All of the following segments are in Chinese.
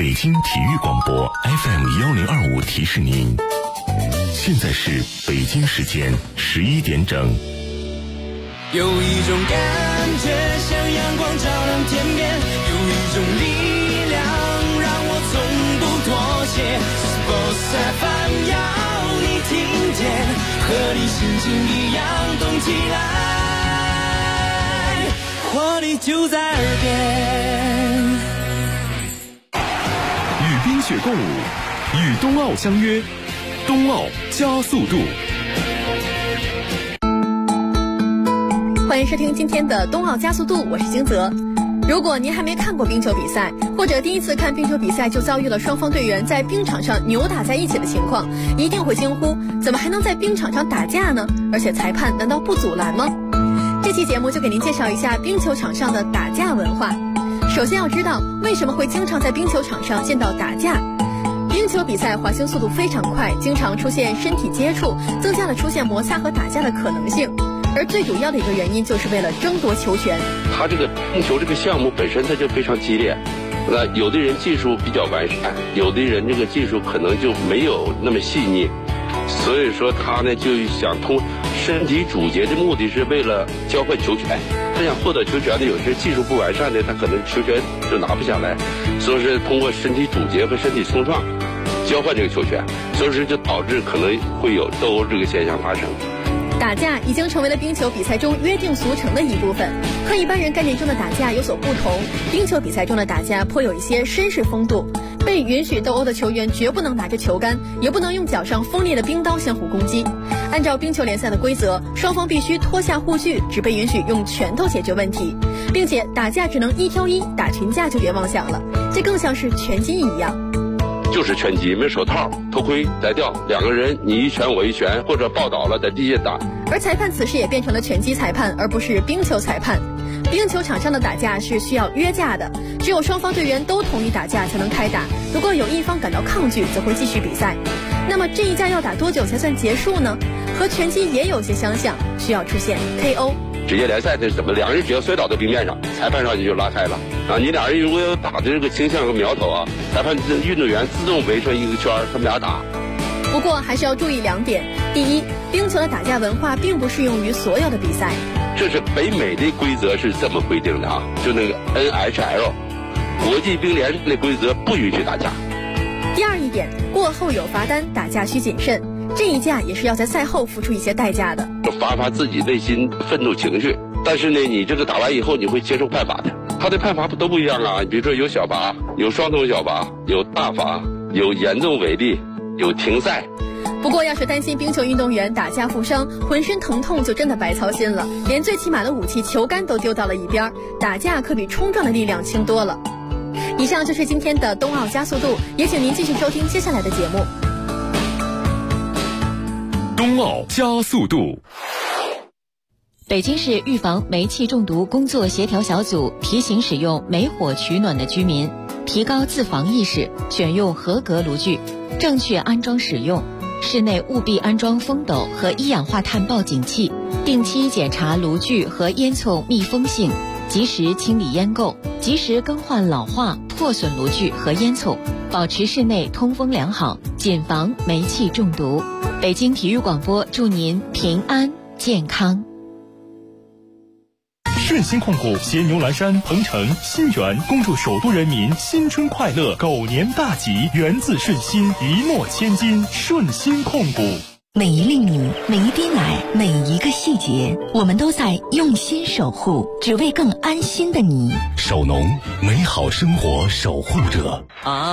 北京体育广播 FM1025提示您，现在是北京时间11点整。 有一种感觉像阳光照亮天边，有一种力量让我从不妥协。Sports FM 要你听见，和你心情一样动起来，活力就在耳边。 与冰雪共舞，与冬奥相约，冬奥加速度。 欢迎收听今天的冬奥加速度，我是金泽。如果您还没看过冰球比赛，或者第一次看冰球比赛就遭遇了双方队员在冰场上扭打在一起的情况，一定会惊呼，怎么还能在冰场上打架呢？而且裁判难道不阻拦吗？这期节目就给您介绍一下冰球场上的打架文化。首先要知道为什么会经常在冰球场上见到打架。冰球比赛滑行速度非常快，经常出现身体接触，增加了出现摩擦和打架的可能性。而最主要的一个原因就是为了争夺球权。 他这个冰球这个项目本身它就非常激烈，那有的人技术比较完善，有的人这个技术可能就没有那么细腻，所以说他呢就想通身体主节的目的是为了交换球权。他想获得球权的有些技术不完善的，他可能球权就拿不下来，所以是通过身体主节和身体冲撞交换这个球权，所以说就导致可能会有斗殴这个现象发生。 打架已经成为了冰球比赛中约定俗成的一部分，和一般人概念中的打架有所不同。冰球比赛中的打架颇有一些绅士风度，被允许斗殴的球员绝不能拿着球杆，也不能用脚上锋利的冰刀相互攻击。按照冰球联赛的规则，双方必须脱下护具，只被允许用拳头解决问题，并且打架只能1挑1，打群架就别妄想了，这更像是拳击一样。 就是拳击，没手套、头盔摘掉，两个人你一拳我一拳，或者抱倒了在地下打。 而裁判此时也变成了拳击裁判，而不是冰球裁判。冰球场上的打架是需要约架的，只有双方队员都同意打架才能开打，如果有一方感到抗拒，则会继续比赛。那么这一架要打多久才算结束呢？和拳击也有些相像，需要出现 KO。 职业联赛这怎么两人只要摔倒在冰面上，裁判上去就拉开了啊！你俩人如果有打的这个倾向和苗头啊，裁判运动员自动围成一个圈，他们俩打。 不过还是要注意2点：第一，冰球的打架文化并不适用于所有的比赛。 这是北美的规则是这么规定的啊，就那个 NHL 国际冰联的规则不允许打架。 第二一点，过后有罚单，打架需谨慎。这一架也是要在赛后付出一些代价的， 发自己内心愤怒情绪。但是呢，你这个打完以后你会接受判罚的，他的判罚都不一样啊。比如说有小罚，有双重小罚，有大罚，有严重违例，有停赛。 不过要是担心冰球运动员打架负伤，浑身疼痛就真的白操心了，连最起码的武器球杆都丢到了一边，打架可比冲撞的力量轻多了。以上就是今天的冬奥加速度，也请您继续收听接下来的节目。 冬奥加速度。 北京市预防煤气中毒工作协调小组提醒使用煤火取暖的居民提高自防意识，选用合格炉具，正确安装使用。室内务必安装风斗和一氧化碳报警器，定期检查炉具和烟囱密封性，及时清理烟垢，及时更换老化破损炉具和烟囱，保持室内通风良好，谨防煤气中毒。北京体育广播祝您平安健康。 顺心控股携牛栏山、鹏城、新源恭祝首都人民新春快乐，狗年大吉，源自顺心，一诺千金。顺心控股。 每一粒米，每一滴奶，每一个细节，我们都在用心守护，只为更安心的你。 首农，美好生活守护者。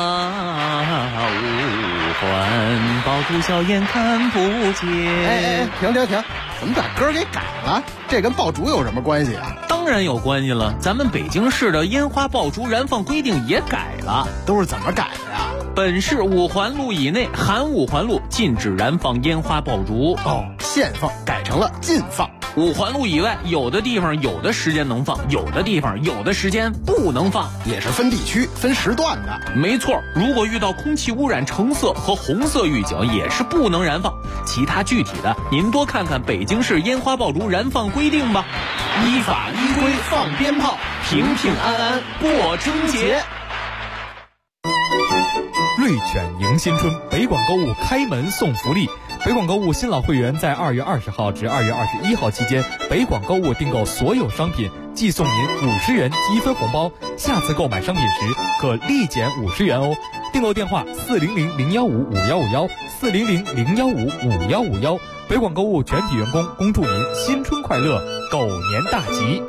五环爆竹硝烟看不见。 停！怎么把歌给改了？这跟爆竹有什么关系啊？ 当然有关系了，咱们北京市的烟花爆竹燃放规定也改了。 都是怎么改的呀？ 本市5环路以内含5环路禁止燃放烟花爆竹。 限放改成了禁放。 5环路以外，有的地方有的时间能放，有的地方有的时间不能放， 也是分地区分时段的。 没错，如果遇到空气污染橙色和红色预警，也是不能燃放。其他具体的，您多看看北京市烟花爆竹燃放规定吧。 依法依规放鞭炮， 平平安安过春节。 瑞犬迎新春，北广购物开门送福利。北广购物新老会员在2月20号至2月21号期间，北广购物订购所有商品，即送您50元积分红包，下次购买商品时可立减50元哦。订购电话400-015-5151，400-015-5151。北广购物全体员工恭祝您新春快乐，狗年大吉。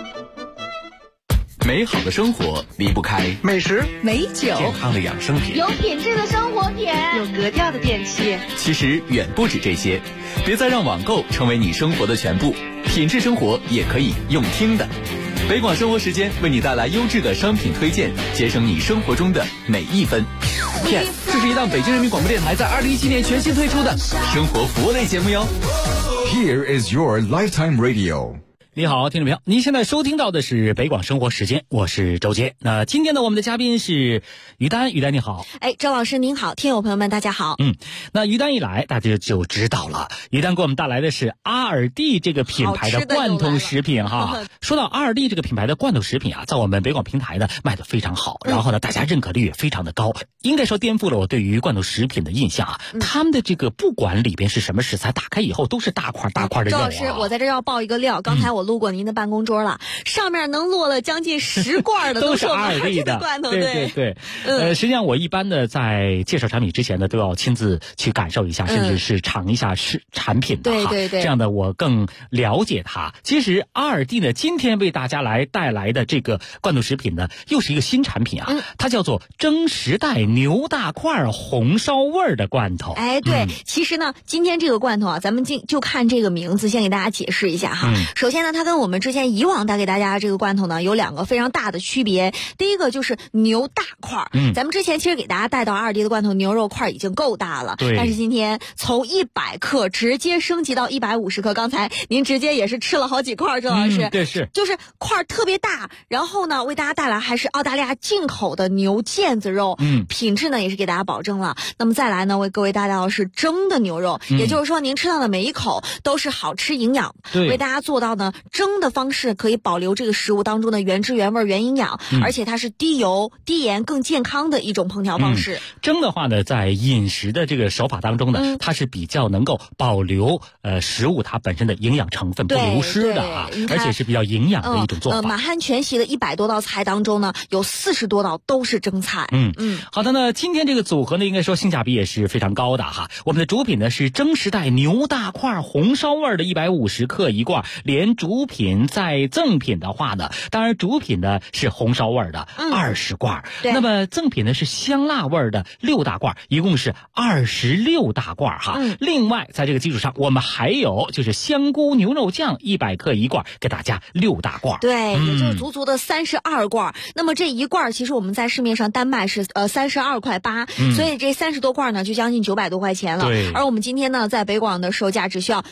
美好的生活离不开美食、 美酒、 健康的养生品， 有品质的生活品， 有格调的电器。 其实远不止这些，别再让网购成为你生活的全部，品质生活也可以用听的。北广生活时间为你带来优质的商品推荐，节省你生活中的每一分。Yes， 这是一档北京人民广播电台在2017年全新推出的生活服务类节目哟。 Here is your lifetime radio。 你好，听众朋友，您现在收听到的是北广生活时间，我是周杰。那今天呢，我们的嘉宾是于丹，于丹你好。 周老师您好，听友朋友们大家好。 那于丹一来，大家就知道了，于丹给我们带来的是阿尔蒂这个品牌的罐头食品哈。说到阿尔蒂这个品牌的罐头食品啊，在我们北广平台呢卖得非常好，然后呢，大家认可率也非常的高，应该说颠覆了我对于罐头食品的印象啊。他们的这个不管里边是什么食材，打开以后都是大块大块的肉啊。 周老师，我在这要爆一个料，刚才我路过您的办公桌了，上面能落了将近10罐的都是阿尔蒂的罐头。 对。实际上我一般的在介绍产品之前呢，都要亲自去感受一下，甚至是尝一下是产品的哈。对，这样的我更了解它。其实阿尔蒂呢，今天为大家来带来的这个罐头食品呢，又是一个新产品啊，它叫做蒸时代牛大块红烧味的罐头。 对，其实呢，今天这个罐头啊，咱们就看这个名字，先给大家解释一下哈。首先呢，它跟我们之前以往带给大家这个罐头呢，有2个非常大的区别。第一个就是牛大块，咱们之前其实给大家带到阿尔蒂的罐头牛肉块已经够大了，但是今天从100克直接升级到150克。刚才您直接也是吃了好几块，周老师。 对，是， 就是块特别大，然后呢，为大家带来还是澳大利亚进口的牛腱子肉，品质呢也是给大家保证了。那么再来呢，为各位带到的是蒸的牛肉，也就是说您吃到的每一口都是好吃营养，为大家做到呢蒸的方式可以保留这个食物当中的原汁原味原营养，而且它是低油低盐更健康的一种烹调方式。 蒸的话呢，在饮食的这个手法当中呢，它是比较能够保留食物它本身的营养成分不流失的啊，而且是比较营养的一种做法。 满汉全席的100多道菜当中呢，有40多道都是蒸菜。 好的呢，今天这个组合呢，应该说性价比也是非常高的哈。我们的主品呢是蒸时代牛大块红烧味的150克一罐，连主品再赠品的话呢，当然主品呢是红烧味的20罐，那么赠品呢是香辣味的6大罐，一共是26大罐哈。另外在这个基础上，我们还有就是香菇牛肉酱100克一罐，给大家6大罐。 对，也就是足足的32罐。那么这一罐其实我们在市面上单卖是32.8块，所以这30多罐呢就将近900多块钱了。而我们今天呢在北广的售价只需要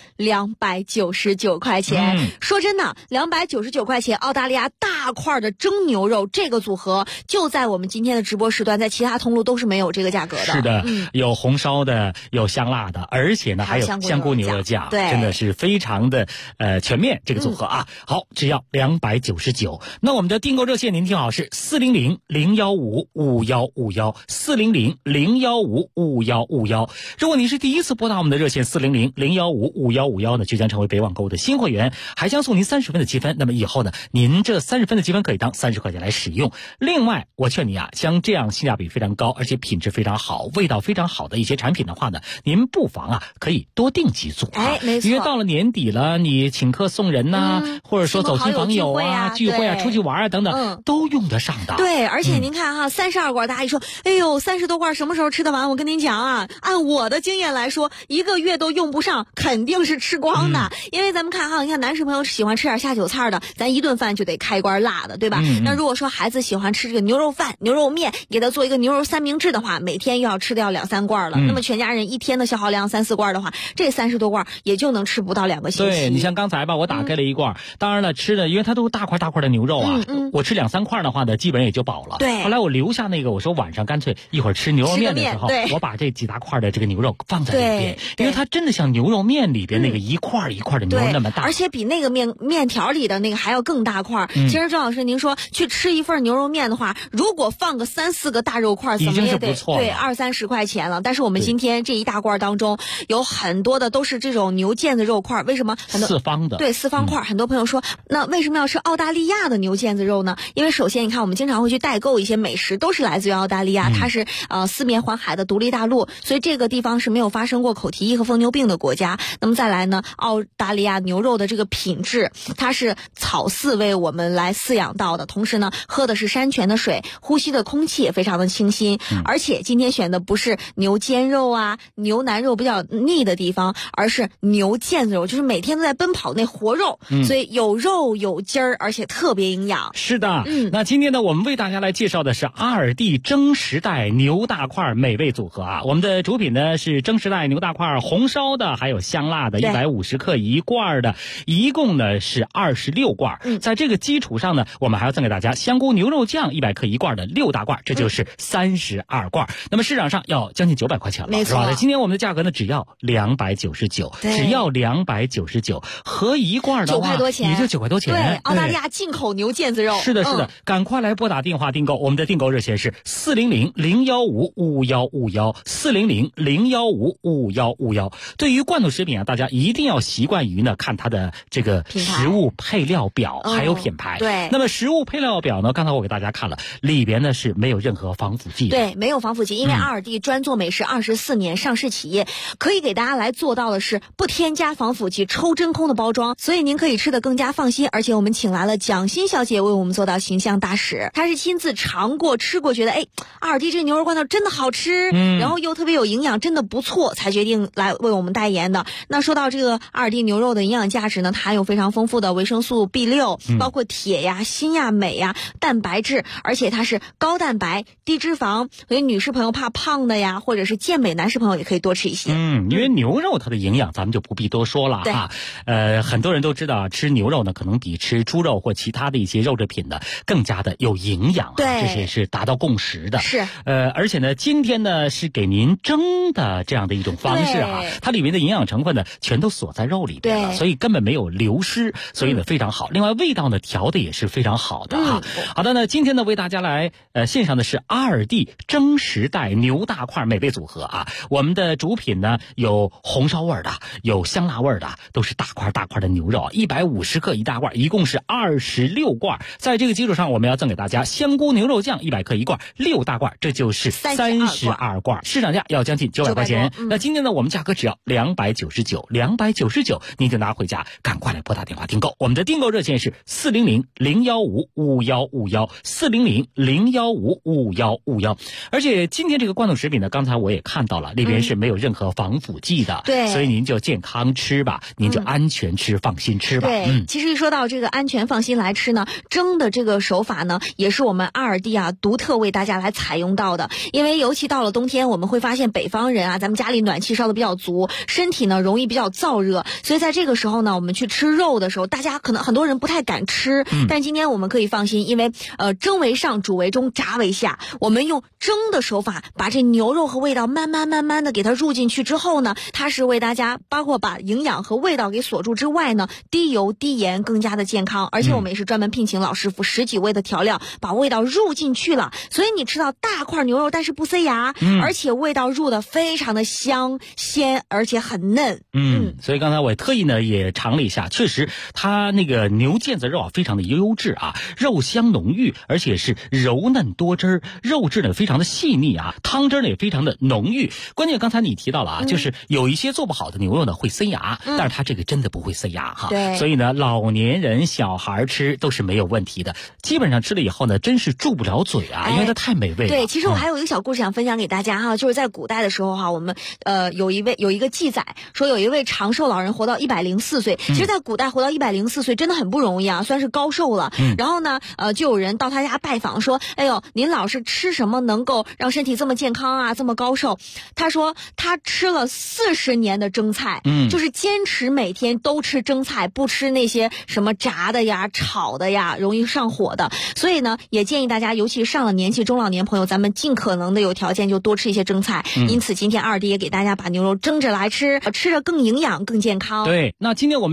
299块钱。说真的，299块钱澳大利亚大块的蒸牛肉这个组合，就在我们今天的直播时段，在其他通路都是没有这个价格的。 是的，有红烧的，有香辣的，而且呢还有香菇牛肉酱，真的是非常的全面这个组合啊。好，只要299。那我们的订购热线您听好，是400-015-5151，400-015-5151。如果您是第一次拨打我们的热线400-015-5151呢，就将成为北网购物的新会员，还将送您30分的积分。那么以后呢，您这30分的积分可以当30块钱来使用。另外，我劝你啊，像这样性价比非常高，而且品质非常好、味道非常好的一些产品的话呢，您不妨啊可以多订几组啊。 没错。 因为到了年底了，你请客送人呐，或者说走亲访友啊、聚会啊、出去玩啊等等，都用得上的。 对，而且您看哈，32罐，大家一说，哎呦，30多罐什么时候吃得完？我跟您讲啊，按我的经验来说，1个月都用不上，肯定是吃光的。因为咱们看哈，你看男士朋友喜欢吃点下酒菜的，咱一顿饭就得开罐辣的，对吧？那如果说孩子喜欢吃这个牛肉饭、牛肉面，给他做一个牛肉三明治的话，每天又要吃掉2-3罐了。那么全家人一天的消耗量3-4罐的话，这30多罐也就能吃不到2个星期。 对，你像刚才吧，我打开了一罐，当然了，吃的因为它都大块大块的牛肉啊，我吃2-3块的话呢，基本也就饱了。 对。 后来我留下那个，我说晚上干脆一会儿吃牛肉面的时候，我把这几大块的这个牛肉放在里边，因为它真的像牛肉面里边那个一块一块的牛肉那么大， 而且比那个面条里的那个还要更大块。其实周老师您说去吃一份牛肉面的话，如果放个3-4个大肉块，怎么也得对20-30块钱了。但是我们今天这一大罐当中有很多的都是这种牛腱子肉块，为什么？很多四方的， 对，四方块。很多朋友说，那为什么要吃澳大利亚的牛腱子肉呢？因为首先你看，我们经常会去代购一些美食，都是来自于澳大利亚，它是四面环海的独立大陆，所以这个地方是没有发生过口蹄疫和疯牛病的国家。那么再来呢，澳大利亚牛肉的这个品质，它是草饲为我们来饲养到的，同时呢，喝的是山泉的水，呼吸的空气也非常的清新。而且今天选的不是牛肩肉啊、牛腩肉比较腻的地方，而是牛腱子肉，就是每天都在奔跑那活肉，所以有肉有筋儿，而且特别营养。 是的，那今天呢，我们为大家来介绍的是阿尔蒂蒸时代牛大块美味组合啊。我们的主品呢是蒸时代牛大块红烧的，还有香辣的，150克一罐的，一共呢是26罐。在这个基础上呢，我们还要赠给大家香菇牛肉酱100克一罐的6大罐，这就是32罐。那么市场上要将近900块钱了， 没错。 是吧？今天我们的价格呢只要299，只要299，合一罐的话 9块多钱， 也就9块多钱。 对，澳大利亚进口牛腱子肉。 是的，是的，赶快来拨打电话订购，我们的订购热线是400-015-5151，400-015-5151。对于罐头食品啊，大家一定要习惯于呢看它的这个食物配料表还有品牌。 对， 那么食物配料表呢，刚才我给大家看了，里边呢是没有任何防腐剂的。 对，没有防腐剂，因为阿尔蒂专做美食24年，上市企业可以给大家来做到的是不添加防腐剂、抽真空的包装，所以您可以吃得更加放心。而且我们请来了蒋欣小姐为我们做到形象大使，她是亲自尝过吃过，觉得阿尔蒂这牛肉罐头真的好吃，然后又特别有营养，真的不错，才决定来为我们代言的。那说到这个阿尔蒂牛肉的营养价值呢，它含有非常丰富的维生素 B6，包括铁呀、锌呀、镁呀、蛋白质，而且它是高蛋白、低脂肪，所以女士朋友怕胖的呀，或者是健美男士朋友也可以多吃一些。 因为牛肉它的营养咱们就不必多说了哈。很多人都知道吃牛肉呢，可能比吃猪肉或其他的一些肉制品呢更加的有营养， 对， 这些是达到共识的。 是， 而且呢，今天呢是给您蒸的这样的一种方式哈，它里面的营养成分呢全都锁在肉里边了，所以根本没有流失，所以呢非常好。另外味道呢调的也是非常好的哈。好的呢，今天呢为大家来献上的是阿尔蒂蒸时代牛大块美味组合啊。我们的主品呢有红烧味的，有香辣味的，都是大块大块的牛肉，150克一大罐，一共是26罐。在这个基础上，我们要赠给大家香菇牛肉酱100克一罐，6大罐，这就是32罐。市场价要将近900块钱。那今天呢，我们价格只要299，您就拿回家，赶快来拨打电话订购。我们的订购热线是400-015-5151，400-015-5151。而且今天这个罐头食品呢，刚才我也看到了，里边是没有任何防腐剂的， 对， 所以您就健康吃吧，您就安全吃，放心吃吧。 对，其实一说到这个安全放心来吃呢，蒸的这个手法呢，也是我们阿尔蒂独特为大家来采用到的。因为尤其到了冬天，我们会发现北方人咱们家里暖气烧的比较足，身体呢容易比较燥热，所以在这个时候呢，我们去吃肉的时候，大家可能很多人不太敢吃，但今天我们可以放心，因为蒸为上，煮为中，炸为下，我们用蒸的手法把这牛肉和味道慢慢的给它入进去之后呢，它是为大家包括把营养和味道给锁住之外呢，低油低盐，更加的健康。而且我们也是专门聘请老师傅10几味的调料，把味道入进去了，所以你吃到大块牛肉但是不塞牙，而且味道入的非常的香鲜，而且很嫩。 所以刚才我特意呢也尝了一下，确实它那个牛腱子肉非常的优质啊，肉香浓郁，而且是柔嫩多汁，肉质呢非常的细腻啊，汤汁呢也非常的浓郁。关键刚才你提到了就是有一些做不好的牛肉呢会塞牙，但是它这个真的不会塞牙哈。 对， 所以呢老年人小孩吃都是没有问题的，基本上吃了以后呢真是住不了嘴啊，因为它太美味了。 对，其实我还有一个小故事想分享给大家哈，就是在古代的时候哈，我们有一个记载说有一位长寿老人活到104岁，其实在古代活到104岁真的很不容易啊，算是高寿了。然后呢就有人到他家拜访说，哎呦，您老是吃什么能够让身体这么健康啊，这么高寿？他说他吃了40年的蒸菜，就是坚持每天都吃蒸菜，不吃那些什么炸的呀、炒的呀，容易上火的。所以呢，也建议大家，尤其上了年纪中老年朋友，咱们尽可能的有条件就多吃一些蒸菜。因此今天二弟也给大家把牛肉蒸着来吃，吃着更营养更健康。 对，那今天我们这个组合的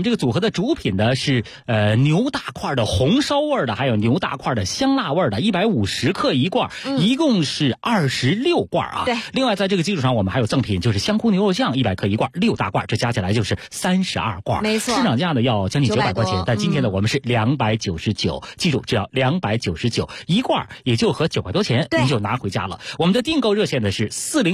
主品呢是牛大块的红烧味的，还有牛大块的香辣味的，150克一罐，一共是26罐啊。 对。 另外在这个基础上，我们还有赠品，就是香菇牛肉酱100克一罐，6大罐，这加起来就是32罐。 没错。 市场价呢要将近900块钱，但今天呢我们是299，记住只要299一罐，也就合9块多钱，您就拿回家了。我们的订购热线呢是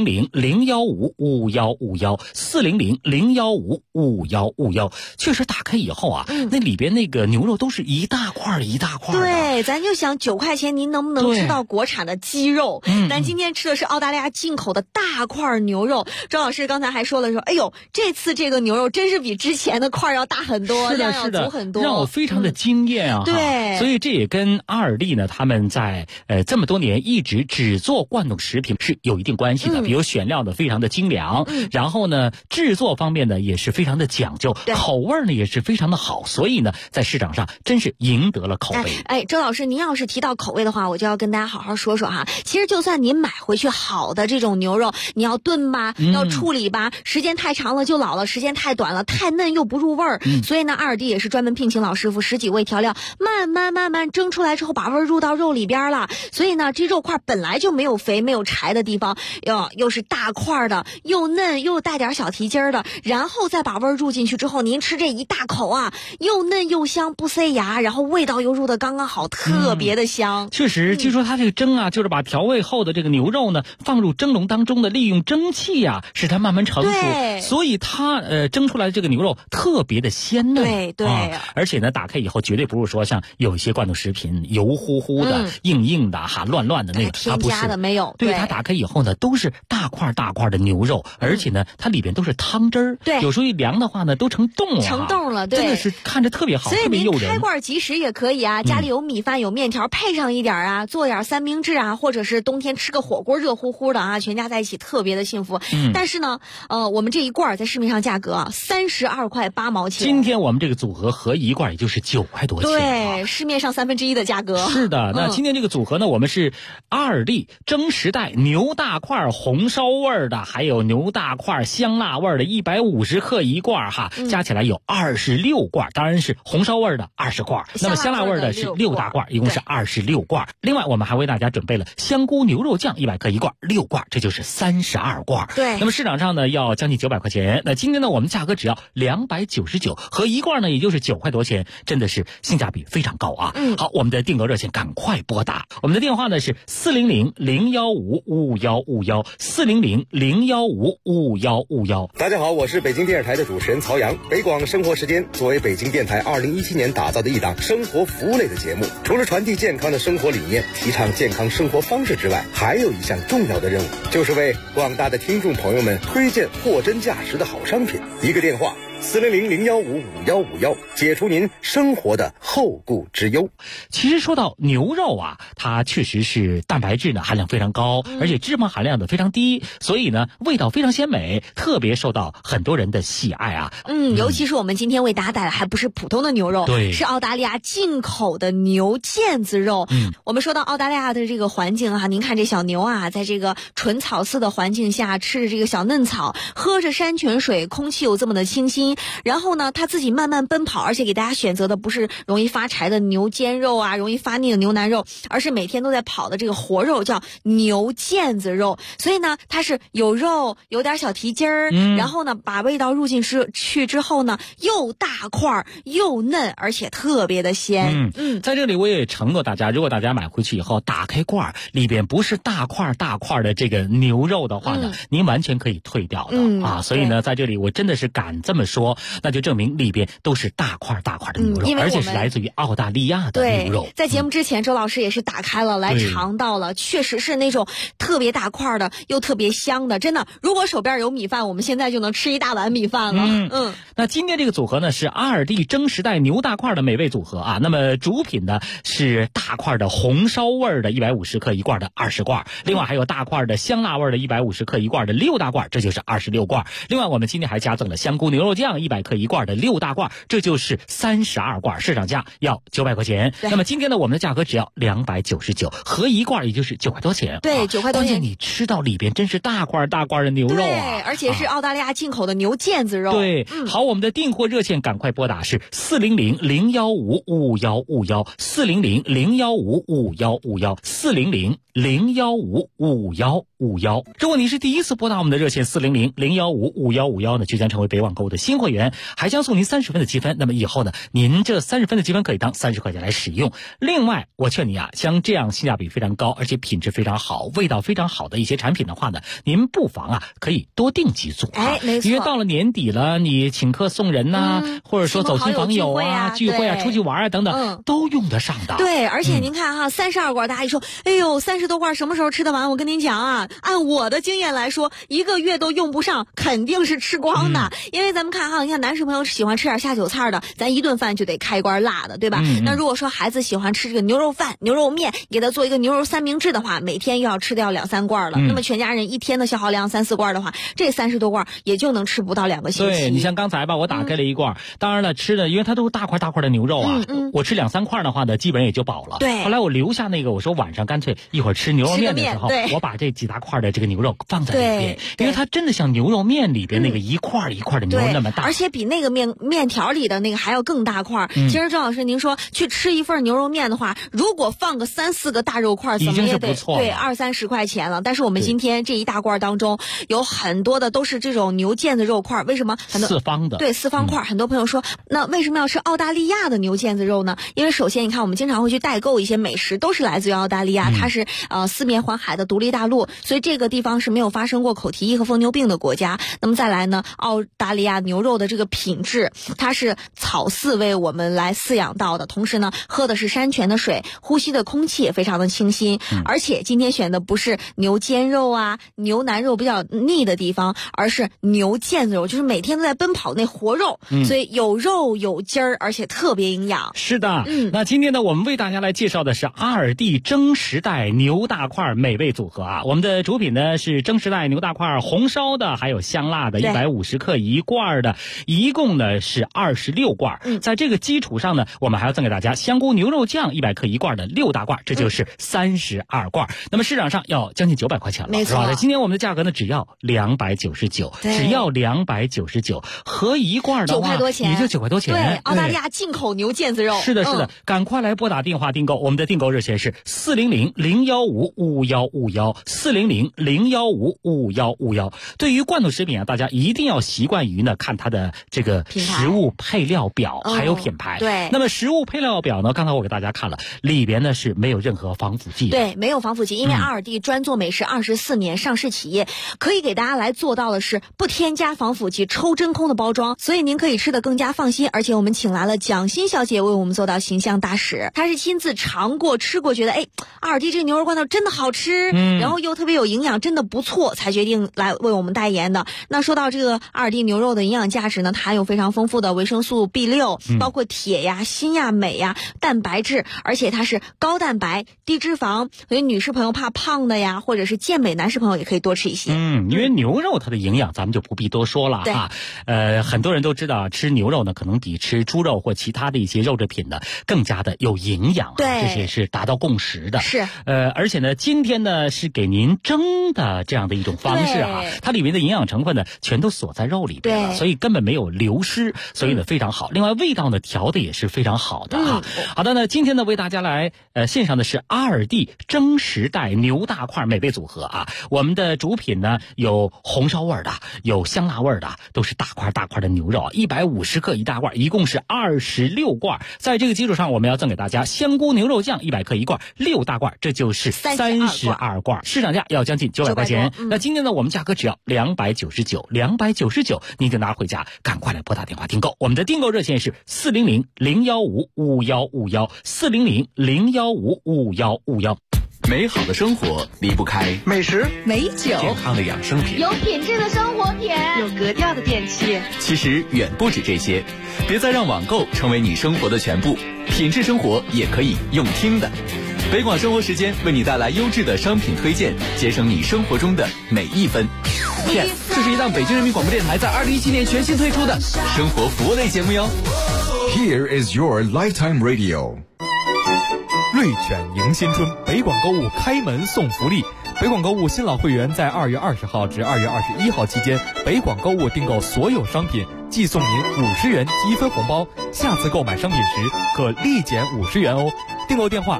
400-015-5151，400-015-5151。确实打开以后啊，那里边那个牛肉都是一大块一大块的。 对，咱就想9块钱您能不能吃到国产的鸡肉？咱今天吃的是澳大利亚进口的大块牛肉。周老师刚才还说了说，哎呦，这次这个牛肉真是比之前的块要大很多，量要足很多， 让我非常的惊艳啊！ 对， 所以这也跟阿尔利呢，他们在这么多年一直只做罐头食品是有一定关系的。比如选料呢非常的精良，然后呢制作方面呢也是非常的讲究，口味呢也是非常的好，所以呢在市场上真是赢得了口碑。 哎，周老师，您要是提到口味的话，我就要跟大家好好说说哈。其实就算您买回去好的这种牛肉，你要炖吧，要处理吧，时间太长了就老了，时间太短了太嫩又不入味儿。所以呢，阿尔蒂也是专门聘请老师傅10几味调料，慢慢蒸出来之后，把味儿入到肉里边了。所以呢，这肉块本来就没有肥没有柴的地方，又是大块的，又嫩又带点小蹄筋的，然后再把味儿入进去之后，您吃这一大口啊，又嫩又香，不塞牙，然后味道又入的刚刚好，特别的香。 确实，据说它这个蒸啊，就是把调味后的这个牛肉呢放入蒸笼当中的，利用蒸汽啊，使它慢慢成熟，所以它蒸出来的这个牛肉特别的鲜嫩。 对、 而且呢，打开以后绝对不是说像有一些罐头食品油乎乎的、硬的乱的那个，它不是添加的没有。 对，它打开以后呢，都是大块的牛肉，而且呢，它里边都是汤汁儿。 对， 有时候一凉的话呢，都成冻了。对，真的是看着特别好，特别诱人。 所以您开罐即食也可以啊，家里有米饭有面条，配上一点啊，做点三明治啊，或者是冬天吃个火锅热乎乎的啊，全家在一起特别的幸福。但是呢，我们这一罐在市面上价格32块8毛钱。 今天我们这个组合合一罐也就是9块多钱。 对，市面上1/3的价格。 是的，那今天这个组合呢，我们是阿尔利蒸时代牛大块红烧味的，还有牛大块香辣味的150克一罐哈，加起来有26罐，当然是红烧味的20罐，那么香辣味的是6大罐，一共是26罐。另外我们还为大家准备了香菇牛肉酱100克一罐，6罐，这就是32罐。 对， 那么市场上呢要将近900块钱，那今天呢我们价格只要299，和一罐呢也就是9块多钱，真的是性价比非常高啊。好，我们的订购热线赶快拨打，我们的电话呢是400-015-5151，400-015-5151。 大家好，我是北京电视台的主持人曹阳。北广生活时间作为北京电台2017年打造的一档生活服务类的节目，除了传递健康的生活理念，提倡健康生活方式之外，还有一项重要的任务，就是为广大的听众朋友们推荐货真价实的好商品。一个电话400-015-5151，解除您生活的后顾之忧。 其实说到牛肉啊，它确实是蛋白质呢含量非常高，而且脂肪含量的非常低，所以呢味道非常鲜美，特别受到很多人的喜爱啊。 尤其是我们今天为大家带来还不是普通的牛肉， 对， 是澳大利亚进口的牛腱子肉。我们说到澳大利亚的这个环境啊，您看这小牛啊，在这个纯草饲的环境下，吃着这个小嫩草，喝着山泉水，空气有这么的清新。然后呢，它自己慢慢奔跑，而且给大家选择的不是容易发柴的牛肩肉啊，容易发腻的牛腩肉，而是每天都在跑的这个活肉，叫牛腱子肉。所以呢，它是有肉，有点小蹄筋儿，然后呢，把味道入进去之后呢，又大块又嫩，而且特别的鲜。 在这里我也承诺大家，如果大家买回去以后打开罐里边不是大块的这个牛肉的话呢，您完全可以退掉的所以呢，在这里我真的是敢这么说，那就证明里边都是大块的牛肉，而且是来自于澳大利亚的牛肉。 在节目之前，周老师也是打开了来尝到了，确实是那种特别大块的又特别香的，真的。如果手边有米饭，我们现在就能吃一大碗米饭了。 那今天这个组合呢是阿尔蒂蒸时代牛大块的美味组合啊。那么主品呢是大块的红烧味的150克一罐的20罐，另外还有大块的香辣味的150克一罐的6大罐，这就是26罐。另外我们今天还加赠了香菇牛肉酱酱100克一罐的6大罐，这就是32罐，市场价要900块钱。那么今天呢，我们的价格只要299，合一罐也就是9块多钱。 对，9块多钱。 关键你吃到里边真是大块大块的牛肉啊！ 对，而且是澳大利亚进口的牛腱子肉。 对，好，我们的订货热线赶快拨打是400-015-5151，400-015-5151，400-015-5151。如果你是第一次拨打我们的热线400-015-5151呢，就将成为北网购物的新会员，还将送您30分的积分。那么以后呢，您这30分的积分可以当30块钱来使用。另外，我劝你啊，像这样性价比非常高，而且品质非常好、味道非常好的一些产品的话呢，您不妨啊可以多订几组。 没错。 因为到了年底了，你请客送人呐，或者说走亲访友啊、聚会啊、出去玩啊等等，都用得上的。 对，而且您看哈，32罐，大家一说，哎呦，30多罐什么时候吃得完？我跟您讲啊，按我的经验来说，一个月都用不上，肯定是吃光的。因为咱们看哈，你看男士朋友喜欢吃点下酒菜的，咱一顿饭就得开一罐辣的，对吧？那如果说孩子喜欢吃这个牛肉饭、牛肉面，给他做一个牛肉三明治的话，每天又要吃掉2-3罐了。那么全家人一天的消耗量3-4罐的话，这30多罐也就能吃不到2个星期。 对，你像刚才吧，我打开了一罐，当然了，吃的因为它都是大块大块的牛肉啊，我吃2-3块的话呢，基本也就饱了。 对。 后来我留下那个，我说晚上干脆一会儿吃牛肉面的时候，我把这几大块的这个牛肉放在里边，因为它真的像牛肉面里边那个一块一块的牛肉那么大， 而且比那个面条里的那个还要更大块。其实郑老师，您说去吃一份牛肉面的话，如果放个3-4个大肉块，怎么也得对20-30块钱了。但是我们今天这一大罐当中有很多的都是这种牛腱子肉块，为什么？很多四方的， 对，四方块。很多朋友说，那为什么要吃澳大利亚的牛腱子肉呢？因为首先你看，我们经常会去代购一些美食，都是来自于澳大利亚，它是四面环海的独立大陆，所以这个地方是没有发生过口蹄疫和疯牛病的国家。那么再来呢，澳大利亚牛肉的这个品质，它是草饲为我们来饲养到的，同时呢，喝的是山泉的水，呼吸的空气也非常的清新。而且今天选的不是牛肩肉啊、牛腩肉比较腻的地方，而是牛腱子肉，就是每天都在奔跑那活肉，所以有肉有筋儿，而且特别营养。 是的，那今天呢，我们为大家来介绍的是阿尔蒂蒸时代牛大块美味组合啊。我们的主品呢是蒸时代牛大块红烧的，还有香辣的150克一罐的，一共呢是26罐。在这个基础上呢，我们还要赠给大家香菇牛肉酱100克一罐的6大罐，这就是32罐。那么市场上要将近900块钱了， 没错。 今天我们的价格呢只要299，只要299，合一罐的话 9块多钱， 也就9块多钱。 对，澳大利亚进口牛腱子肉。 是的，是的，赶快来拨打电话订购，我们的订购热线是400-015-5151，400-015-5151。对于罐头食品啊，大家一定要习惯于呢看它的这个食物配料表还有品牌。 对， 那么食物配料表呢，刚才我给大家看了，里边呢是没有任何防腐剂的。 对，没有防腐剂，因为阿尔蒂专做美食24年，上市企业可以给大家来做到的是不添加防腐剂、抽真空的包装，所以您可以吃得更加放心。而且我们请来了蒋欣小姐为我们做到形象大使，她是亲自尝过吃过，觉得阿尔蒂这个牛肉罐头真的好吃，然后又特别有营养，真的不错，才决定来为我们代言的。那说到这个阿尔蒂牛肉的营养价值呢，它含有非常丰富的维生素 B6，包括铁呀、锌呀、镁呀、蛋白质，而且它是高蛋白、低脂肪，所以女士朋友怕胖的呀，或者是健美男士朋友也可以多吃一些。 因为牛肉它的营养咱们就不必多说了哈。很多人都知道吃牛肉呢，可能比吃猪肉或其他的一些肉制品呢更加的有营养， 对， 这些是达到共识的。 是， 而且呢，今天呢是给您蒸的这样的一种方式哈，它里面的营养成分呢全都锁在肉里边了，所以根本没有流失，所以呢非常好。另外味道呢调的也是非常好的啊。好的呢，今天呢为大家来献上的是阿尔蒂蒸时代牛大块美味组合啊。我们的主品呢有红烧味的，有香辣味的，都是大块大块的牛肉，150克一大罐，一共是26罐。在这个基础上，我们要赠给大家香菇牛肉酱100克一罐，6大罐，这就是32罐，市场价要将近900块钱。那今天呢，我们价格只要299，您就拿回家，赶快来拨打电话订购。我们的订购热线是400-015-5151，400-015-5151。 美好的生活离不开美食、 美酒、 健康的养生品， 有品质的生活品， 有格调的电器。 其实远不止这些，别再让网购成为你生活的全部，品质生活也可以用听的。北广生活时间为你带来优质的商品推荐，节省你生活中的每一分。 天，这是一档北京人民广播电台在2017年全新推出的生活服务类节目哟。 Here is your lifetime radio。 瑞犬迎新春，北广购物开门送福利。北广购物新老会员在2月20号至2月21号期间，北广购物订购所有商品，即送您50元积分红包，下次购买商品时可立减50元哦。订购电话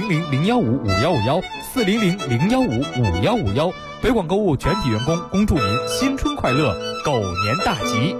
400-015-5151，400-015-5151。北广购物全体员工恭祝您新春快乐，狗年大吉。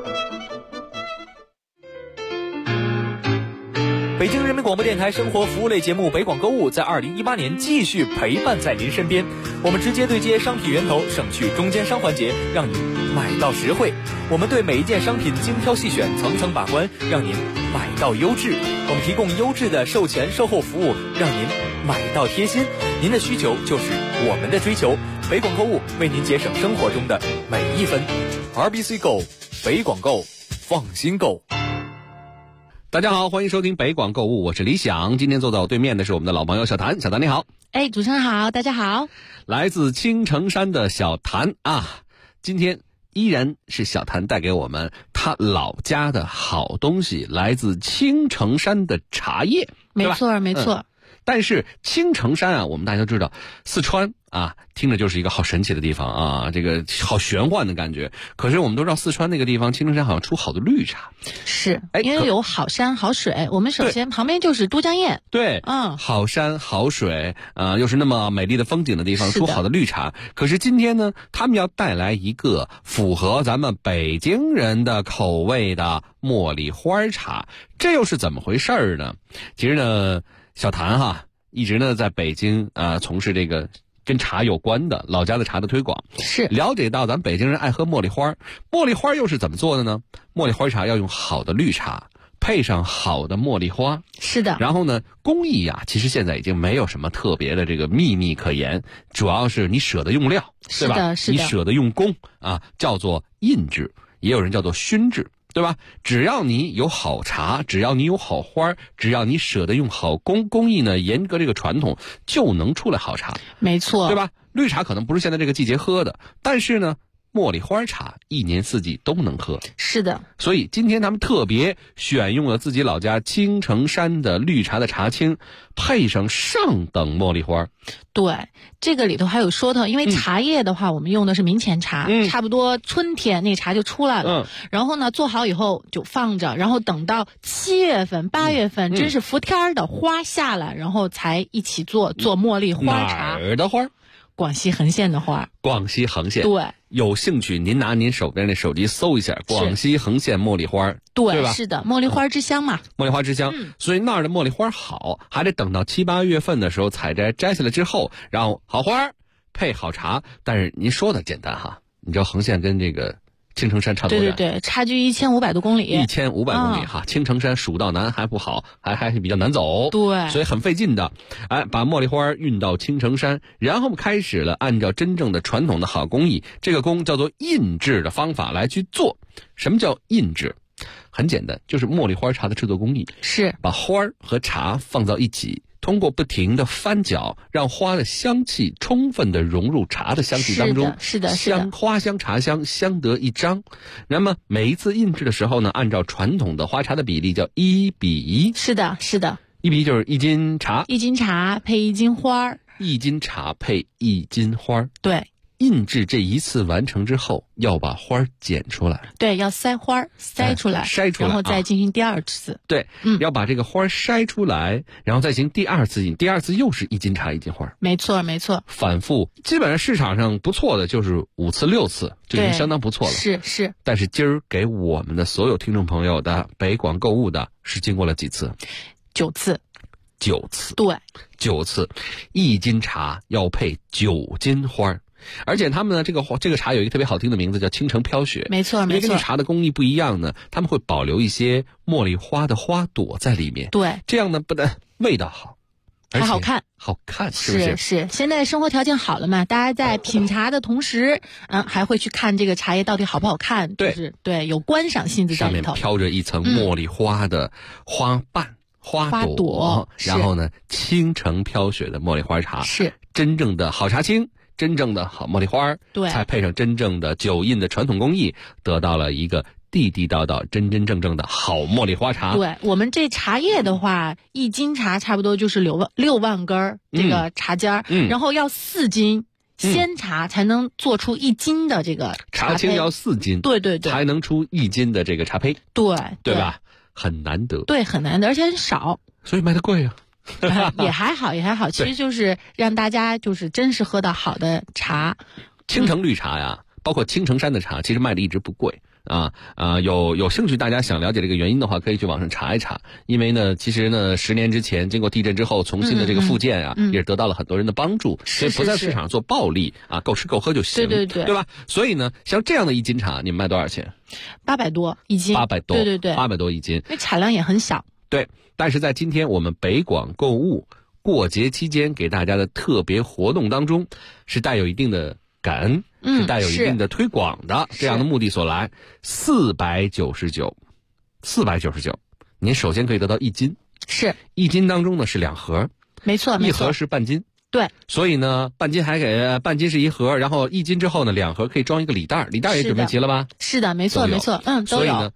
北京人民广播电台生活服务类节目北广购物在2018年继续陪伴在您身边。我们直接对接商品源头，省去中间商环节，让您买到实惠。我们对每一件商品精挑细选，层层把关，让您买到优质。我们提供优质的售前售后服务，让您买到贴心。您的需求就是我们的追求。北广购物为您节省生活中的每一分。RBC Go， 北广购，放心购。 大家好，欢迎收听北广购物，我是李想。今天坐在我对面的是我们的老朋友小谭，小谭你好。 主持人好，大家好。 来自青城山的小谭啊，今天依然是小谭带给我们他老家的好东西，来自青城山的茶叶， 没错没错。 但是青城山啊，我们大家都知道，四川啊，听着就是一个好神奇的地方啊，这个好玄幻的感觉。可是我们都知道，四川那个地方青城山好像出好多绿茶， 是因为有好山好水。我们首先旁边就是都江堰， 对，好山好水又是那么美丽的风景的地方，出好的绿茶。可是今天呢，他们要带来一个符合咱们北京人的口味的茉莉花茶，这又是怎么回事呢？其实呢，小谭哈一直呢在北京从事这个跟茶有关的老家的茶的推广， 是了解到咱们北京人爱喝茉莉花。茉莉花又是怎么做的呢？茉莉花茶要用好的绿茶配上好的茉莉花， 是的。 然后呢，工艺其实现在已经没有什么特别的这个秘密可言，主要是你舍得用料，对吧？ 是的， 你舍得用工叫做印制，也有人叫做熏制，对吧？只要你有好茶，只要你有好花，只要你舍得用好工艺呢，严格这个传统，就能出来好茶。 没错， 对吧？绿茶可能不是现在这个季节喝的，但是呢，茉莉花茶一年四季都能喝。 是的。 所以今天他们特别选用了自己老家青城山的绿茶的茶青，配上上等茉莉花。 对，这个里头还有说头，因为茶叶的话，我们用的是明前茶，差不多春天那茶就出来了。然后呢，做好以后就放着，然后等到7月份、8月份，真是伏天的花下来，然后才一起做茉莉花茶。 哪儿的花？ 广西横县的花。 广西横县。 对。 有兴趣您拿您手边的手机搜一下广西横县茉莉花，对吧？ 是的，茉莉花之乡嘛。 茉莉花之乡，所以那儿的茉莉花好，还得等到7、8月份的时候采摘下来之后，然后好花配好茶。但是您说的简单哈，你知道横县跟这个青城山差多远？ 对，差距1500多公里。 1500公里哈，青城山蜀道难还不好，还是比较难走， 对， 所以很费劲的。把茉莉花运到青城山，然后开始了按照真正的传统的好工艺，这个工叫做印制的方法来去做。什么叫印制？很简单，就是茉莉花茶的制作工艺是把花和茶放到一起，通过不停的翻搅，让花的香气充分的融入茶的香气当中， 是的， 花香茶香相得益彰。那么每一次印制的时候呢，按照传统的花茶的比例叫1比1。 是的，1 比1就是1斤茶 ，1斤茶配1斤花 ，1斤茶配1斤花。 对。 印制这一次完成之后，要把花剪出来。 对，要筛花，筛出来，然后再进行第二次。 对，要把这个花筛出来，然后再行第二次印。第二次又是1斤茶1斤花。 没错。 反复，基本上市场上不错的就是5次6次，就已经相当不错了。 是。 但是今儿给我们的所有听众朋友的北广购物的是经过了几次 ？9次。 9次。 对 ，9次，1斤茶要配9斤花。而且他们呢，这个茶有一个特别好听的名字，叫青城飘雪。 没错。 因为跟这茶的工艺不一样呢，他们会保留一些茉莉花的花朵在里面。 对， 这样呢不但味道好， 还好看， 是不是？ 是。现在生活条件好了嘛，大家在品茶的同时，还会去看这个茶叶到底好不好看。 对， 对，有观赏性质在里头。 上面飘着一层茉莉花的花瓣、花朵，然后呢，青城飘雪的茉莉花茶是真正的好茶青。 真正的好茉莉花， 对， 才配上真正的酒印的传统工艺，得到了一个地地道道、真真正正的好茉莉花茶。 对，我们这茶叶的话，1斤茶差不多就是6万根这个茶尖然后要4斤。鲜茶才能做出1斤的这个茶青，要4斤， 对对对， 才能出1斤的这个茶胚，对吧？很难得， 对，很难得，而且很少， 所以卖的贵啊。 也还好，也还好，其实就是让大家就是真是喝到好的茶。 青城绿茶呀，包括青城山的茶，其实卖的一直不贵。有兴趣大家想了解这个原因的话，可以去网上查一查。因为呢，其实呢，10年之前经过地震之后重新的这个复建也是得到了很多人的帮助，所以不在市场做暴利够吃够喝就行，对吧？所以呢，像这样的1斤茶，你们卖多少钱 ？800多1斤 ，800多， 对 ，800多1斤， 因为产量也很小。 对，但是在今天我们北广购物过节期间给大家的特别活动当中，是带有一定的感恩。是带有一定的推广的这样的目的所来，499，您首先可以得到1斤， 是 1斤当中呢是2盒， 没错 ，1盒是半斤， 对， 所以呢半斤还给半斤是1盒，然后1斤之后呢2盒可以装一个礼袋，礼袋也准备齐了吧？ 是的，没错，都有。 所以呢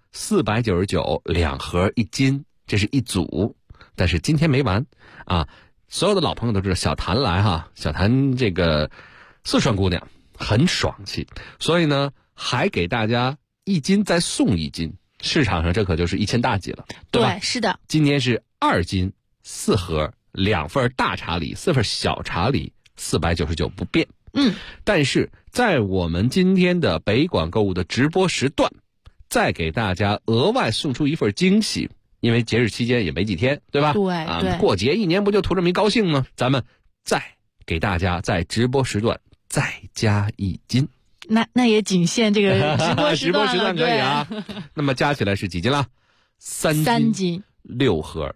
499，2盒1斤，这是一组，但是今天没完所有的老朋友都知道小谭来小谭这个四川姑娘。很爽气，所以呢，还给大家1斤再送1斤，市场上这可就是1000大几了，对吧？ 对，是的。 今天是2斤4盒，2份大茶礼，4份小茶礼，499不变。但是在我们今天的北广购物的直播时段，再给大家额外送出一份惊喜，因为节日期间也没几天，对吧？ 对， 过节1年不就图这么一高兴吗？咱们再给大家在直播时段。再加1斤， 那也仅限这个直播时段可以那么加起来是几斤了？3 斤 ，6盒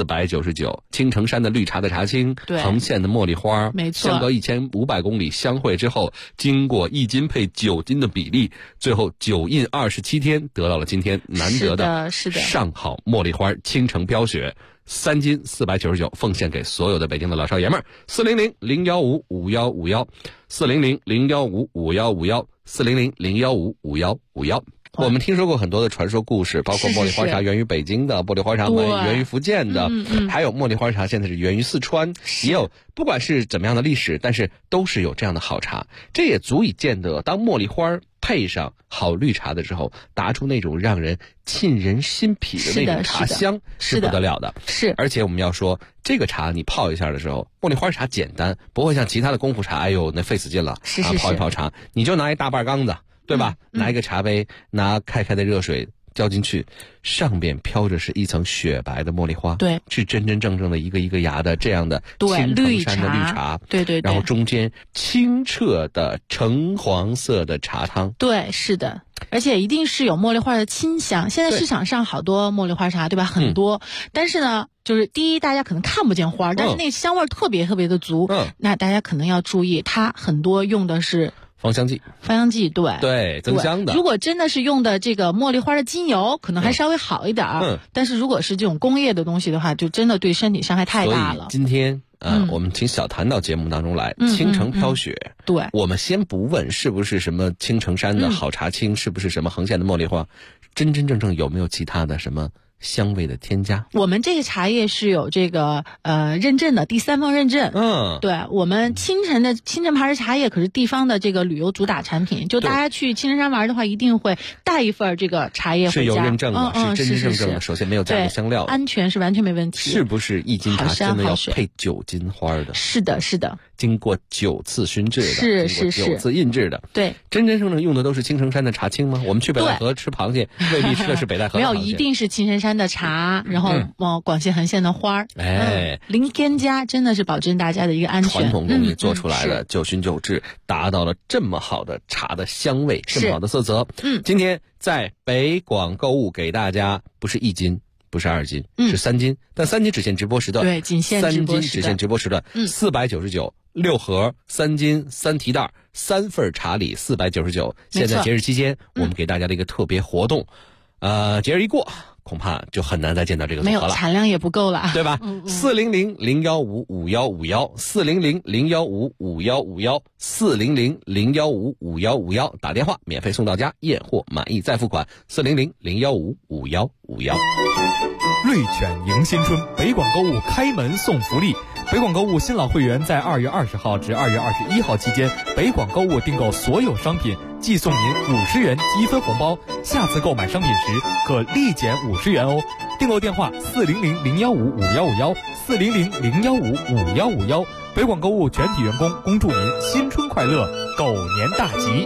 499，青城山的绿茶的茶青，横线的茉莉花， 没错， 相隔1500公里相会之后，经过1斤配9斤的比例，最后9印27天，得到了今天难得的上好茉莉花青城飘雪。3斤499，奉献给所有的北京的老少爷们儿。400-015-5151，400-015-5151，400-015-5151。我们听说过很多的传说故事，包括茉莉花茶源于北京的，茉莉花茶源于福建的，还有茉莉花茶现在是源于四川，也有不管是怎么样的历史，但是都是有这样的好茶，这也足以见得当茉莉花配上好绿茶的时候，打出那种让人沁人心脾的那种茶香是不得了的。 是， 而且我们要说，这个茶你泡一下的时候，茉莉花茶简单，不会像其他的功夫茶，哎呦那费死劲了泡一泡茶，你就拿一大半缸子，对吧？拿一个茶杯，拿开的热水浇进去，上边飘着是一层雪白的茉莉花， 对， 是真真正正的一个一个芽的这样的青城山的绿茶， 对， 然后中间清澈的橙黄色的茶汤， 对，是的，而且一定是有茉莉花的清香。现在市场上好多茉莉花茶，对吧？很多，但是呢，就是第一，大家可能看不见花，但是那香味特别特别的足，那大家可能要注意，它很多用的是芳香剂，对，增香的。 如果真的是用的这个茉莉花的精油，可能还稍微好一点但是如果是这种工业的东西的话，就真的对身体伤害太大了。 所以今天我们请小谭到节目当中来，青城飘雪。 对， 我们先不问是不是什么青城山的好茶青，是不是什么横线的茉莉花，真真正正有没有其他的什么香味的添加？ 我们这个茶叶是有这个认证的，第3方认证。对，我们青城牌的茶叶可是地方的这个旅游主打产品，就大家去青城山玩的话，一定会带一份这个茶叶回家。 是有认证的，是真真正正的。首先没有加入香料， 安全是完全没问题。 是不是1斤茶真的要配9斤花的？ 是的，是的。 经过9次熏制的， 是 9次印制的， 对， 真真正正用的都是青城山的茶青吗？我们去北戴河吃螃蟹，未必吃的是北戴河的螃蟹。 没有，一定是青城山的茶，然后广西横线的花零添加，真的是保证大家的一个安全。 传统工艺做出来的，9熏9制，达到了这么好的茶的香味，这么好的色泽。今天在北广购物给大家不是1斤。不是2斤，是3斤，但3斤只限直播时段， 对，仅限直播时段，3斤只限直播时段，499，6盒3斤3提袋，3份茶礼499。现在节日期间，我们给大家的一个特别活动，节日一过， 恐怕就很难再见到这个组合了， 没有产量也不够了， 对吧？400-015-5151，400-015-5151，400-015-5151，打电话免费送到家，验货满意再付款，400-015-5151。 瑞犬迎新春，北广购物开门送福利。北广购物新老会员在2月20号至2月21号期间，北广购物订购所有商品，即送您50元积分红包，下次购买商品时可立减50元哦。订购电话400-015-5151，400-015-5151。北广购物全体员工恭祝您新春快乐，狗年大吉。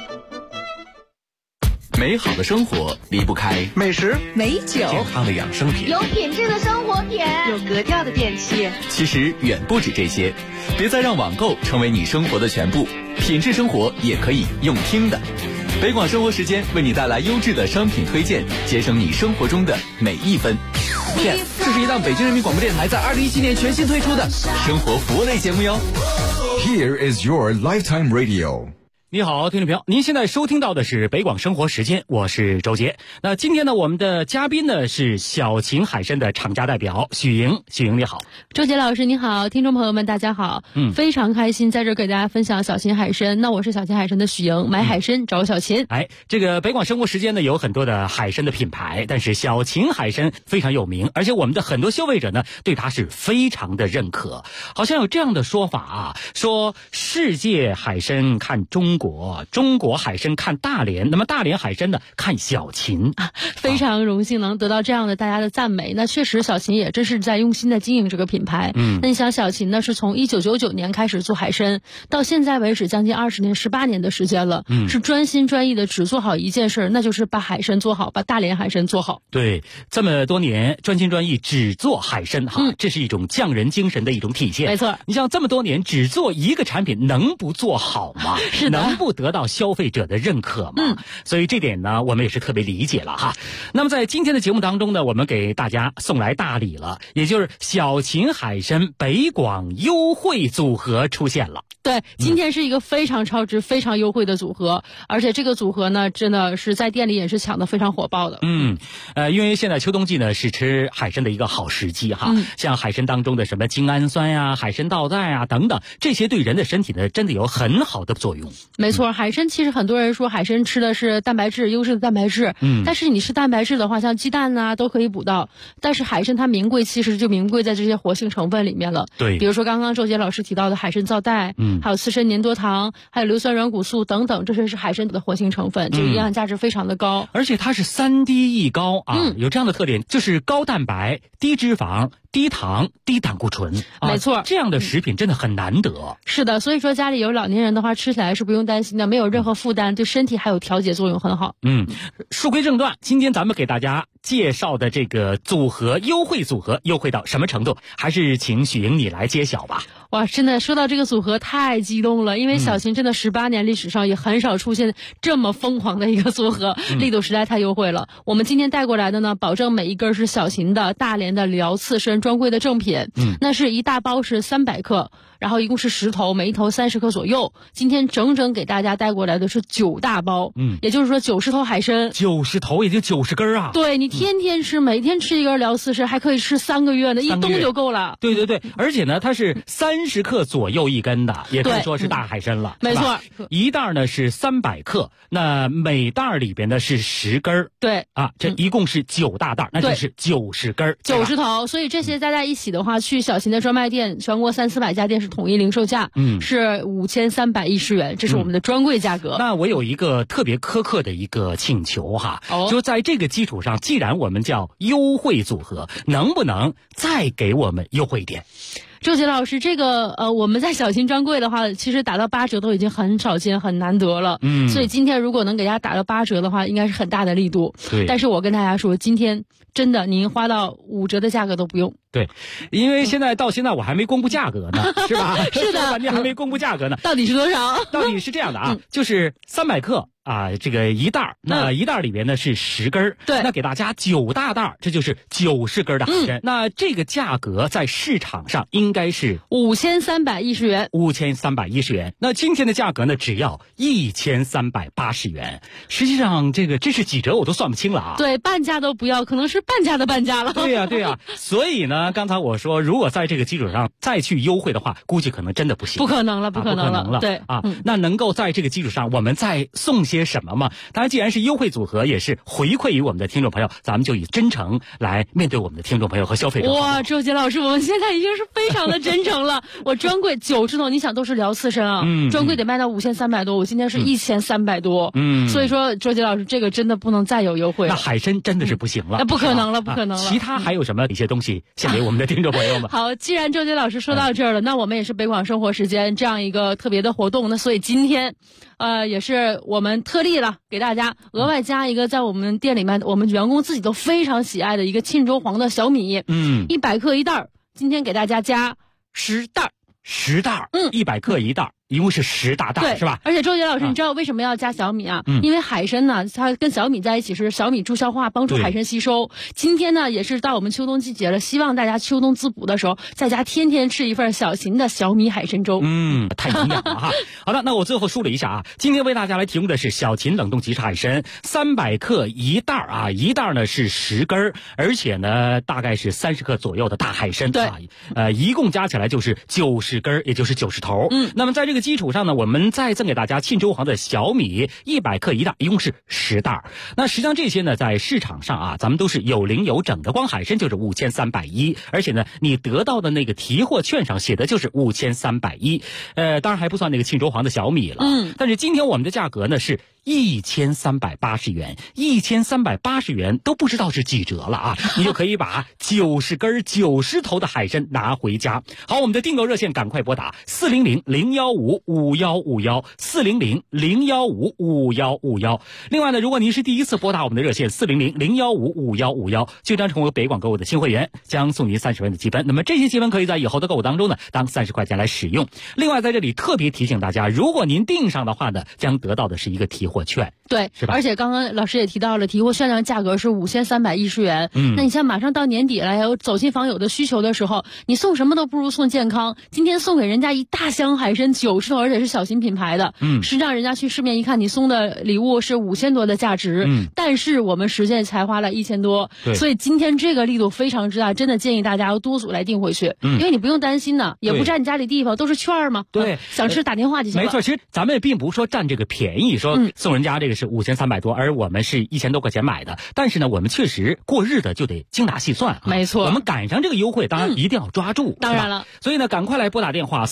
美好的生活离不开美食、 美酒、 健康的养生品， 有品质的生活品， 有格调的电器。 其实远不止这些，别再让网购成为你生活的全部，品质生活也可以用听的。北广生活时间为你带来优质的商品推荐，节省你生活中的每一分。这是一档北京人民广播电台在2017年全新推出的生活服务类节目哟。 Here is your lifetime radio。 你好，听众朋友，您现在收听到的是北广生活时间，我是周杰。那今天呢，我们的嘉宾呢是小秦海参的厂家代表许莹。许莹你好。 周杰老师你好，听众朋友们大家好。非常开心在这儿给大家分享小秦海参。那我是小秦海参的许莹，买海参找小秦。 这个北广生活时间呢有很多的海参的品牌，但是小秦海参非常有名，而且我们的很多消费者呢对它是非常的认可。好像有这样的说法啊，说世界海参看中国海参看大连，那么大连海参呢看小秦。 非常荣幸能得到这样的大家的赞美。那确实小秦也真是在用心的经营这个品牌。那你想小秦呢是从1999年开始做海参，到现在为止将近20年18年的时间了。是专心专意的只做好一件事，那就是把海参做好，把大连海参做好。 对，这么多年专心专意只做海参这是一种匠人精神的一种体现。 没错， 你像这么多年只做一个产品，能不做好吗？ 是的， 能不得到消费者的认可吗？所以这点呢我们也是特别理解了哈。那么在今天的节目当中呢，我们给大家送来大礼了，也就是小秦海参北广优惠组合出现了。 对，今天是一个非常超值非常优惠的组合，而且这个组合呢真的是在店里也是抢得非常火爆的。 因为现在秋冬季呢是吃海参的一个好时机哈。像海参当中的什么精氨酸呀、海参皂苷啊等等，这些对人的身体呢真的有很好的作用。 没错，海参其实很多人说海参吃的是蛋白质，优质的蛋白质。但是你吃蛋白质的话，像鸡蛋啊都可以补到，但是海参它名贵其实就名贵在这些活性成分里面了。 对， 比如说刚刚周杰老师提到的海参皂苷，还有刺参粘多糖，还有硫酸软骨素等等，这些是海参的活性成分，这个营养价值非常的高。 而且它是3低一高啊，有这样的特点，就是高蛋白、低脂肪、低糖、低胆固醇。 没错， 这样的食品真的很难得。 是的，所以说家里有老年人的话，吃起来是不用担心的，没有任何负担，对身体还有调节作用很好。 书归正传，今天咱们给大家介绍的这个组合优惠组合优惠到什么程度，还是请许莹你来揭晓吧。 哇，真的说到这个组合太激动了，因为小秦真的18年历史上也很少出现这么疯狂的一个组合，力度实在太优惠了。我们今天带过来的呢，保证每一根是小秦的大连的辽刺参专柜的正品。那是一大包是300克，然后一共是10头，每一头30克左右。今天整整给大家带过来的是9大包，也就是说90头海参 ，90头也就90根啊。 对，你天天吃，每天吃一根辽刺参，还可以吃3个月呢，一冬就够了。 对对对，而且呢，它是30克左右一根的，也可以说是大海参了。 没错， 一袋呢是300克，那每袋里边呢是10根。 对啊，这一共是9大袋，那就是90根 ，90头。所以这些加在一起的话，去小秦的专卖店，全国300-400家店是统一零售价，是5310元，这是我们的专柜价格。 那我有一个特别苛刻的一个请求哈，就在这个基础上，既然我们叫优惠组合，能不能再给我们优惠一点？ 周杰老师，这个我们在小秦专柜的话，其实打到8折都已经很少见，很难得了。所以今天如果能给大家打到8折的话，应该是很大的力度。 对， 但是我跟大家说，今天真的您花到5折的价格都不用。 对，因为到现在我还没公布价格呢，是吧？ 是的， 你还没公布价格呢。 到底是多少？ 到底是这样的啊，就是300克啊，这个一袋，那一袋里边呢是10根， 对， 那给大家9大袋，这就是90根的海参。那这个价格在市场上应应该是 5310元 ，5310元。那今天的价格呢，只要1380元。实际上，这是几折我都算不清了啊。 对，半价都不要，可能是半价的半价了。 对呀。所以呢，刚才我说，如果在这个基础上再去优惠的话，估计可能真的不行。 不可能了。对啊，那能够在这个基础上，我们再送些什么吗？当然，既然是优惠组合，也是回馈于我们的听众朋友，咱们就以真诚来面对我们的听众朋友和消费者。 哇，周杰老师，我们现在已经是非常的真诚了。我专柜90头，你想都是聊刺身啊，专柜得卖到5300多，我今天是1300多，所以说周杰老师这个真的不能再有优惠了。 那海参真的是不行了， 那不可能了，不可能了。 其他还有什么一些东西献给我们的听众朋友们？ 好，既然周杰老师说到这儿了，那我们也是北广生活时间这样一个特别的活动，那所以今天，也是我们特例了，给大家额外加一个在我们店里面我们员工自己都非常喜爱的一个沁州黄的小米，100克一袋，今天给大家加10袋 ，10袋，100克一袋。一共是10大袋，是吧？ 而且周杰老师，你知道为什么要加小米啊？因为海参呢，它跟小米在一起是小米助消化，帮助海参吸收。今天呢，也是到我们秋冬季节了，希望大家秋冬滋补的时候，在家天天吃一份小型的小米海参粥。 太营养了哈。好的，那我最后梳理一下啊，今天为大家来提供的是小秦冷冻即食海参，300克一袋啊，一袋呢是10根，而且呢大概是30克左右的大海参。 对， 一共加起来就是90根，也就是90头。那么在这个基础上呢，我们再赠给大家沁州黄的小米100克一袋，一共是10袋。那实际上这些呢，在市场上啊，咱们都是有零有整的，光海参就是5310，而且呢，你得到的那个提货券上写的就是5310，当然还不算那个沁州黄的小米了。但是今天我们的价格呢是1380元，1380元都不知道是几折了啊！你就可以把90根90头的海参拿回家。好，我们的订购热线赶快拨打400-015-5151，400-015-5151。另外呢，如果您是第一次拨打我们的热线400-015-5151，就将成为北广购物的新会员，将送您30元的积分。那么这些积分可以在以后的购物当中呢，当30块钱来使用。另外在这里特别提醒大家，如果您订上的话呢，将得到的是一个提货券。 对， 是吧？ 而且刚刚老师也提到了，提货券的价格是5310元。那你像马上到年底了，还有走亲访友的需求的时候，你送什么都不如送健康。今天送给人家一大箱海参90头，而且是小型品牌的，实际上人家去市面一看，你送的礼物是5000多的价值，但是我们实际才花了1000多，所以今天这个力度非常之大，真的建议大家要多组来订回去，因为你不用担心呢，也不占你家里地方，都是券嘛。 对， 想吃打电话就行了。 没错，其实咱们也并不是说占这个便宜，说送人家这个是5300多，而我们是1000多块钱买的。但是呢，我们确实过日子就得精打细算啊。 没错， 我们赶上这个优惠，当然一定要抓住。 当然了， 所以呢，赶快来拨打电话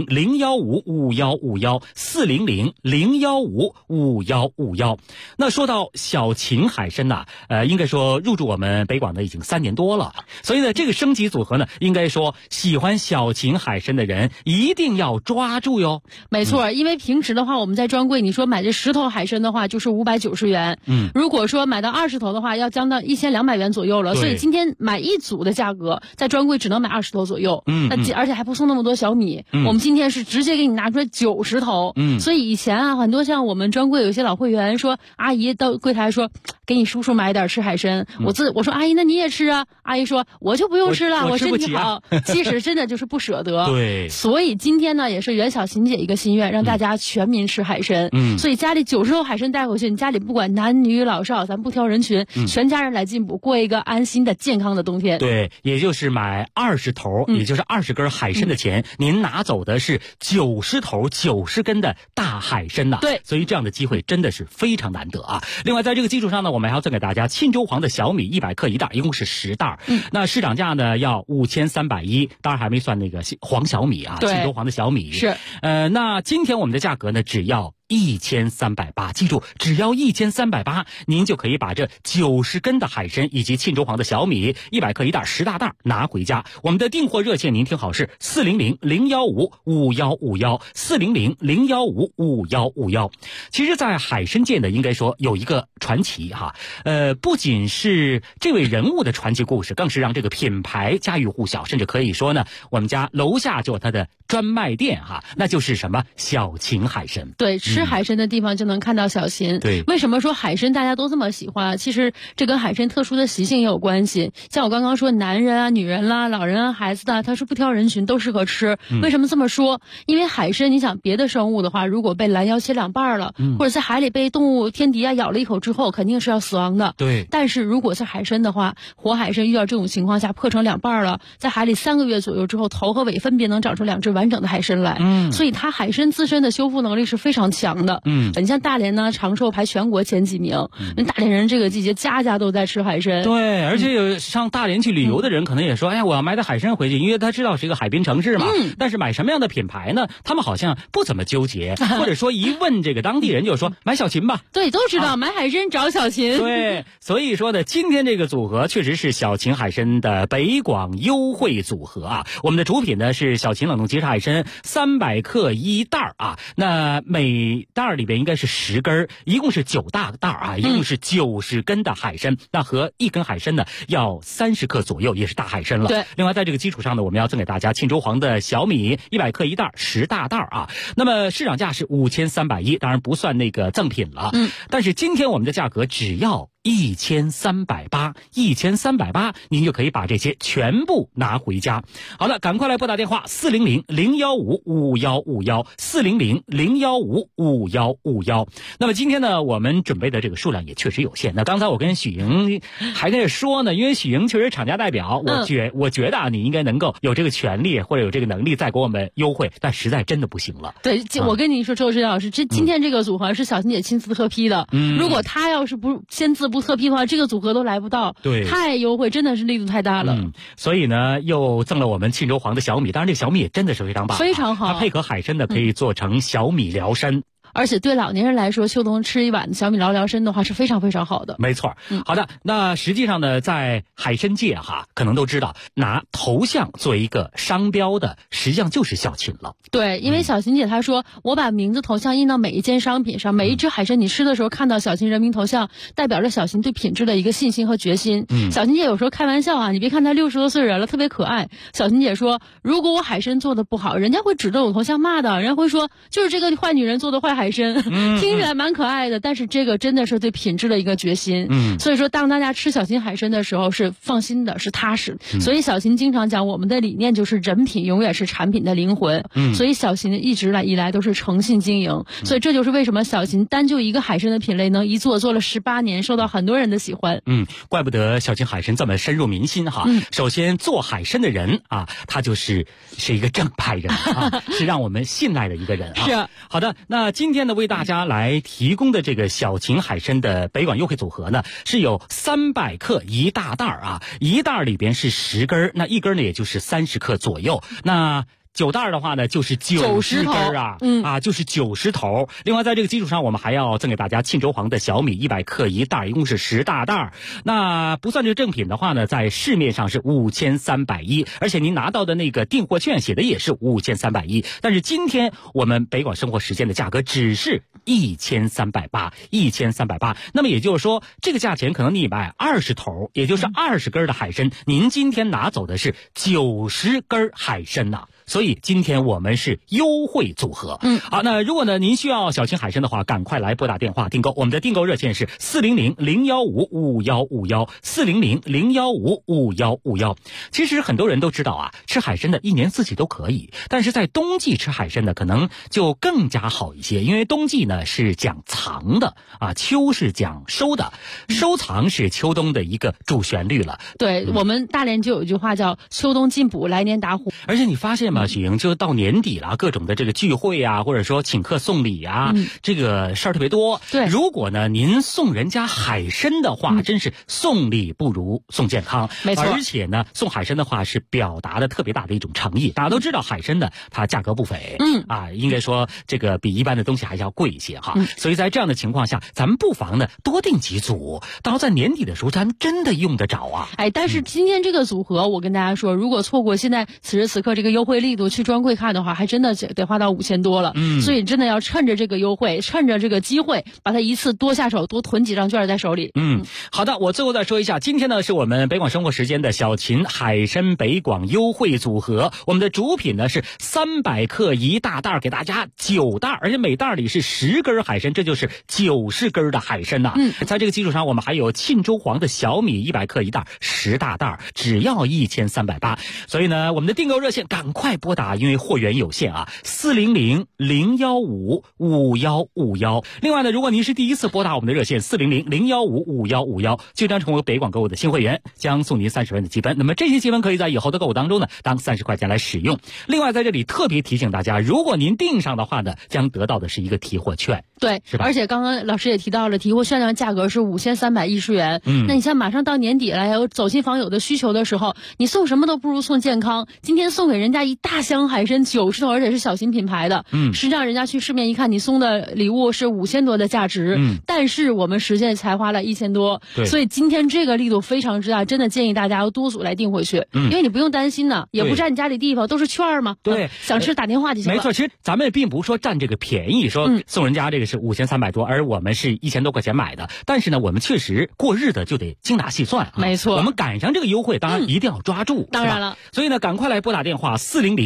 400-015-5151，400-015-5151。那说到小秦海参呐，应该说入驻我们北广的已经3年多了，所以呢，这个升级组合呢，应该说喜欢小秦海参的人一定要抓住哟。 没错，因为平时的话，我们在专柜你说买这10头海参的话，就是590元。如果说买到20头的话，要降到1200元左右了。所以今天买一组的价格，在专柜只能买20头左右。而且还不送那么多小米。我们今天是直接给你拿出来90头。所以以前啊，很多像我们专柜有一些老会员说，阿姨到柜台说，给你叔叔买点吃海参。我说阿姨，那你也吃啊？阿姨说我就不用吃了，我身体好。其实真的就是不舍得。 对。 所以今天呢，也是袁小琴姐一个心愿，让大家全民吃海参。所以家里90头海参带回去，你家里不管男女老少，咱不挑人群，全家人来进补，过一个安心的健康的冬天。 对，也就是买20头，也就是20根海参的钱，您拿走的是90头90根的大海参呐。 对， 所以这样的机会真的是非常难得啊。另外在这个基础上呢，我们还要赠给大家沁州黄的小米100克一袋，一共是10袋。那市场价呢要5310，当然还没算那个黄小米啊，沁州黄的小米是。 那今天我们的价格呢只要1380，记住，只要1380，您就可以把这90根的海参以及沁州黄的小米100克一袋10大袋拿回家。我们的订货热线您听好是400-015-5151，400-015-5151。其实在海参界呢，应该说有一个传奇哈，不仅是这位人物的传奇故事，更是让这个品牌家喻户晓，甚至可以说呢，我们家楼下就有它的专卖店哈，那就是什么小秦海参。 对，吃吃海参的地方就能看到小禽。 对， 为什么说海参大家都这么喜欢？其实这跟海参特殊的习性也有关系。像我刚刚说，男人啊、女人啦、老人啊、孩子的，它是不挑人群，都适合吃。为什么这么说？因为海参，你想别的生物的话，如果被拦腰切两半了，或者在海里被动物天敌啊咬了一口之后，肯定是要死亡的。 对。 但是如果是海参的话，活海参遇到这种情况下破成两半了，在海里3个月左右之后，头和尾分别能长出2只完整的海参来。所以它海参自身的修复能力是非常强的。你像大连呢，长寿排全国前几名。大连人这个季节家家都在吃海参。 对，而且有上大连去旅游的人可能也说，哎呀，我要买点海参回去，因为他知道是一个海滨城市嘛。但是买什么样的品牌呢？他们好像不怎么纠结，或者说一问这个当地人就说买小禽吧。 对，都知道买海参找小禽。 对，所以说呢，今天这个组合确实是小禽海参的北广优惠组合啊。我们的主品呢是小禽冷冻即食海参300克1袋啊，那每袋里边应该是10根，一共是9大袋啊，一共是90根的海参。那和1根海参呢要30克左右，也是大海参了。 对。 另外在这个基础上呢，我们要赠给大家沁州黄的小米100克1袋10大袋啊。那么市场价是5310，当然不算那个赠品了。但是今天我们的价格只要1380，1380，您就可以把这些全部拿回家。好了，赶快来拨打电话400-015-5151，400-015-5151。那么今天呢，我们准备的这个数量也确实有限。那刚才我跟许莹还在说呢，因为许莹确实厂家代表，我觉得啊，你应该能够有这个权利或者有这个能力再给我们优惠，但实在真的不行了。 对，我跟你说，周指导老师，今天这个组合是小琴姐亲自特批的。如果她要是不签字不特批的话，这个组合都来不到。 对， 太优惠，真的是力度太大了。 所以呢，又赠了我们沁州黄的小米，当然这个小米也真的是非常棒， 非常好。 它配合海参的可以做成小米辽参。 而且对老年人来说，秋冬吃一碗小米辽参的话是非常非常好的。 没错。好的，那实际上呢，在海参界可能都知道，拿头像作为一个商标的，实际上就是小禽了。 对，因为小琴姐她说，我把名字头像印到每一件商品上，每一只海参你吃的时候看到小琴人名头像，代表着小琴对品质的一个信心和决心。小琴姐有时候开玩笑啊，你别看她60多岁人了，特别可爱。小琴姐说，如果我海参做的不好，人家会指着我头像骂的，人家会说就是这个坏女人做的坏海参，听起来蛮可爱的，但是这个真的是对品质的一个决心。所以说当大家吃小琴海参的时候是放心的，是踏实。所以小琴经常讲，我们的理念就是人品永远是产品的灵魂。所以小琴一直以来都是诚信经营。所以这就是为什么小琴单就一个海参的品类能一做了18年，受到很多人的喜欢。 怪不得小琴海参这么深入民心哈。首先做海参的人啊，他是一个正派人啊，是让我们信赖的一个人啊。 是。 好的，那今天呢为大家来提供的这个小琴海参的北广优惠组合呢，是有300克1大袋啊，一袋里边是10根，那一根呢也就是30克左右。那9袋的话呢，就是90根啊，就是90头。另外，在这个基础上，我们还要赠给大家沁州黄的小米100克1袋，一共是10大袋。那不算这个正品的话呢，在市面上是5310，而且您拿到的那个订货券写的也是5310。但是今天我们北广生活时间的价格只是1380，1380。那么也就是说，这个价钱可能你买20头，也就是20根的海参，您今天拿走的是90根海参呐。所以今天我们是优惠组合。好，那如果呢您需要小琴海参的话，赶快来拨打电话订购。我们的订购热线是400-015-5151，400-015-5151。其实很多人都知道啊，吃海参的一年四季都可以，但是在冬季吃海参的可能就更加好一些，因为冬季呢是讲藏的啊，秋是讲收的，收藏是秋冬的一个主旋律了。 对，我们大连就有一句话叫秋冬进补，来年打虎。 而且你发现吗，许莹，就到年底了，各种的这个聚会啊，或者说请客送礼啊，这个事儿特别多。 对， 如果呢您送人家海参的话，真是送礼不如送健康。 没错。 而且呢，送海参的话是表达的特别大的一种诚意。大家都知道海参呢，它价格不菲，应该说这个比一般的东西还要贵一些哈。所以在这样的情况下，咱们不妨呢多订几组，到在年底的时候，咱们真的用得着啊。 但是今天这个组合，我跟大家说，如果错过现在此时此刻这个优惠力度去专柜看的话，还真的得花到5000多了。所以真的要趁着这个优惠，趁着这个机会，把它一次多下手，多囤几张券在手里。 好的，我最后再说一下，今天呢是我们北广生活时间的小秦海参北广优惠组合，我们的主品呢是300克一大袋，给大家9袋，而且每袋里是10根海参，这就是90根的海参呐。在这个基础上，我们还有沁州黄的小米100克一袋，10大袋，只要1380。所以呢，我们的订购热线赶快拨打，因为货源有限啊，400-015-5151。另外呢，如果您是第一次拨打我们的热线400-015-5151，就将成为北广购物的新会员，将送您30元的积分。那么这些积分可以在以后的购物当中呢，当30块钱来使用。另外在这里特别提醒大家，如果您订上的话呢，将得到的是一个提货券。 对， 是吧？ 而且刚刚老师也提到了，提货券的价格是5310元。那你像马上到年底了，有走亲访友的需求的时候，你送什么都不如送健康。今天送给人家一大箱海参90头，而且是小型品牌的。实际上人家去市面一看，你送的礼物是5000多的价值，但是我们实际才花了1000多。所以今天这个力度非常之大，真的建议大家要多组来订回去，因为你不用担心呢，也不占你家里地方，都是券嘛。 对， 想吃打电话就行了。 没错，其实咱们并不是说占这个便宜，说送人家这个是5300多，而我们是1000多块钱买的。但是呢，我们确实过日子就得精打细算啊。 没错， 我们赶上这个优惠，当然一定要抓住。 当然了， 所以呢，赶快来拨打电话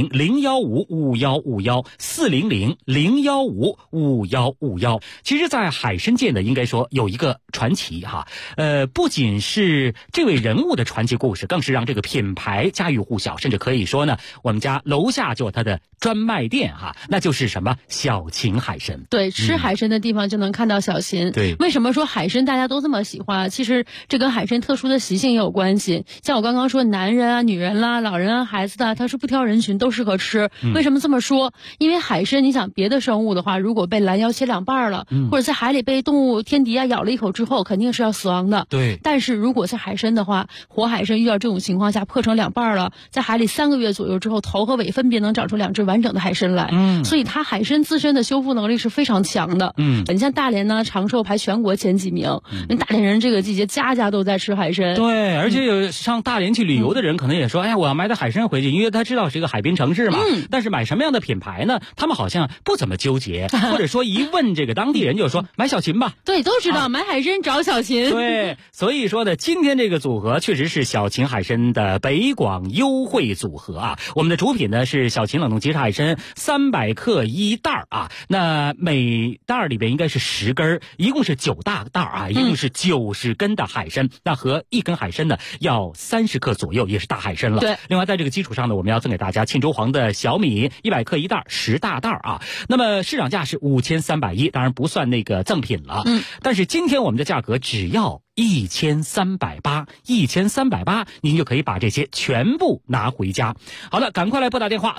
400-015-5151，400-015-5151。其实，在海参界呢，应该说有一个传奇哈，不仅是这位人物的传奇故事，更是让这个品牌家喻户晓，甚至可以说呢，我们家楼下就有它的专卖店哈，那就是什么小秦海参。 对，吃海参的地方就能看到小秦。 对， 为什么说海参大家都这么喜欢？其实这跟海参特殊的习性也有关系。像我刚刚说，男人啊、女人啦、老人啊、孩子的，他是不挑人群，都适合吃。为什么这么说？因为海参，你想别的生物的话，如果被拦腰切2半了，或者在海里被动物天敌啊咬了一口之后，肯定是要死亡的。 对。 但是如果是海参的话，活海参遇到这种情况下破成2半了，在海里3个月左右之后，头和尾分别能长出2只完整的海参来。所以它海参自身的修复能力是非常强的。你像大连呢，长寿排全国前几名。大连人这个季节家家都在吃海参。 对，而且有上大连去旅游的人可能也说，哎呀，我要买点海参回去，因为他知道是一个海滨城市嘛。但是买什么样的品牌呢？他们好像不怎么纠结，或者说一问这个当地人就说买小秦吧。 对，都知道买海参找小秦。 对，所以说呢，今天这个组合确实是小秦海参的北广优惠组合啊。我们的主品呢是小秦冷冻即食海参300克一袋啊，那每袋里边应该是10根，一共是9大袋啊，一共是90根的海参。那和1根海参呢要30克左右，也是大海参了。 对。 另外在这个基础上呢，我们要赠给大家沁州黄的小米100克一袋，10大袋啊。那么市场价是5310，当然不算那个赠品了。但是今天我们的价格只要1380，1380，您就可以把这些全部拿回家。好了，赶快来拨打电话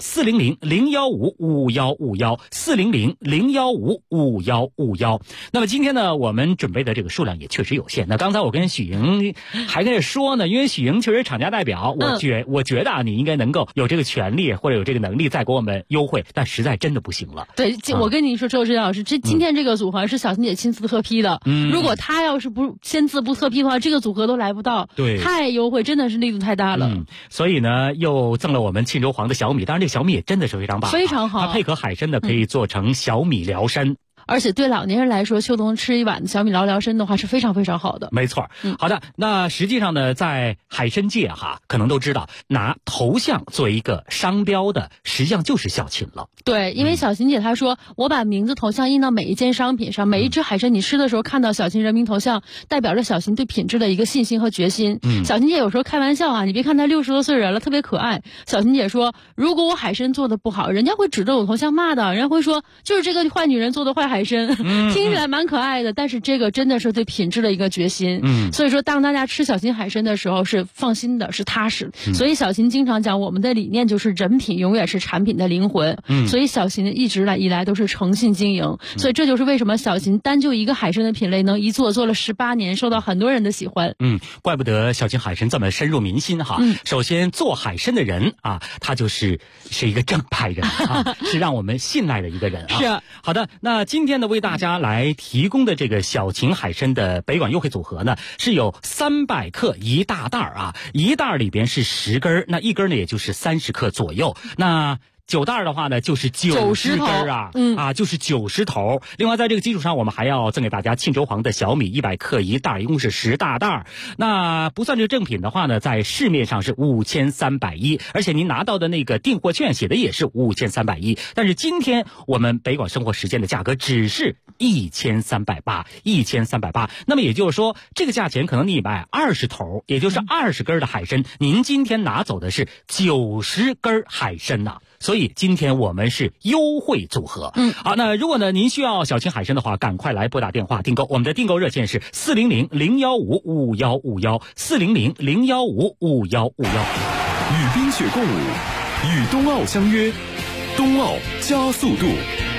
400-015-5151，400-015-5151。那么今天呢，我们准备的这个数量也确实有限。那刚才我跟许莹还跟着说呢，因为许莹确实厂家代表，我觉得啊，你应该能够有这个权利或者有这个能力再给我们优惠，但实在真的不行了。 对，我跟你说，周志老师，今天这个组合是小秦姐亲自特批的。如果她要是不签字不特批的话，这个组合都来不到。 对， 太优惠，真的是力度太大了。 所以呢，又赠了我们沁州黄的小米，当然这个小米也真的是非常棒， 非常好。 它配合海参的可以做成小米辽参。 而且对老年人来说，秋冬吃一碗小米辽参的话是非常非常好的。 没错。好的，那实际上呢，在海参界哈，可能都知道拿头像作为一个商标的，实际上就是小秦了。 对，因为小秦姐她说，我把名字头像印到每一件商品上，每一只海参你吃的时候看到小秦人名头像，代表着小秦对品质的一个信心和决心。小秦姐有时候开玩笑啊，你别看她60多岁人了，特别可爱。小秦姐说，如果我海参做的不好，人家会指着我头像骂的，人家会说就是这个坏女人做的坏海参。听起来蛮可爱的，但是这个真的是对品质的一个决心。所以说当大家吃小秦海参的时候是放心的，是踏实。所以小秦经常讲，我们的理念就是人品永远是产品的灵魂。所以小秦一直以来都是诚信经营。所以这就是为什么小秦单就一个海参的品类能一做了18年，受到很多人的喜欢。 怪不得小秦海参这么深入民心哈。首先做海参的人啊，他是一个正派人啊，是让我们信赖的一个人啊。 是。 好的，那今天今天呢，为大家来提供的这个小秦海参的北管优惠组合呢，是有300克一大袋啊，一袋里边是10根，那一根呢也就是30克左右。那9袋的话呢，就是90根啊，就是90头。另外，在这个基础上，我们还要赠给大家沁州黄的小米100克一袋，一共是10大袋。那不算这个正品的话呢，在市面上是5310，而且您拿到的那个订货券写的也是5310。但是今天我们北广生活时间的价格只是1380，1380。那么也就是说，这个价钱可能你买20头，也就是20根的海参，您今天拿走的是90根海参呐。所以今天我们是优惠组合。好，那如果呢您需要小秦海参的话，赶快来拨打电话订购。我们的订购热线是400-015-5151，400-015-5151。 与冰雪共舞，与冬奥相约，冬奥加速度。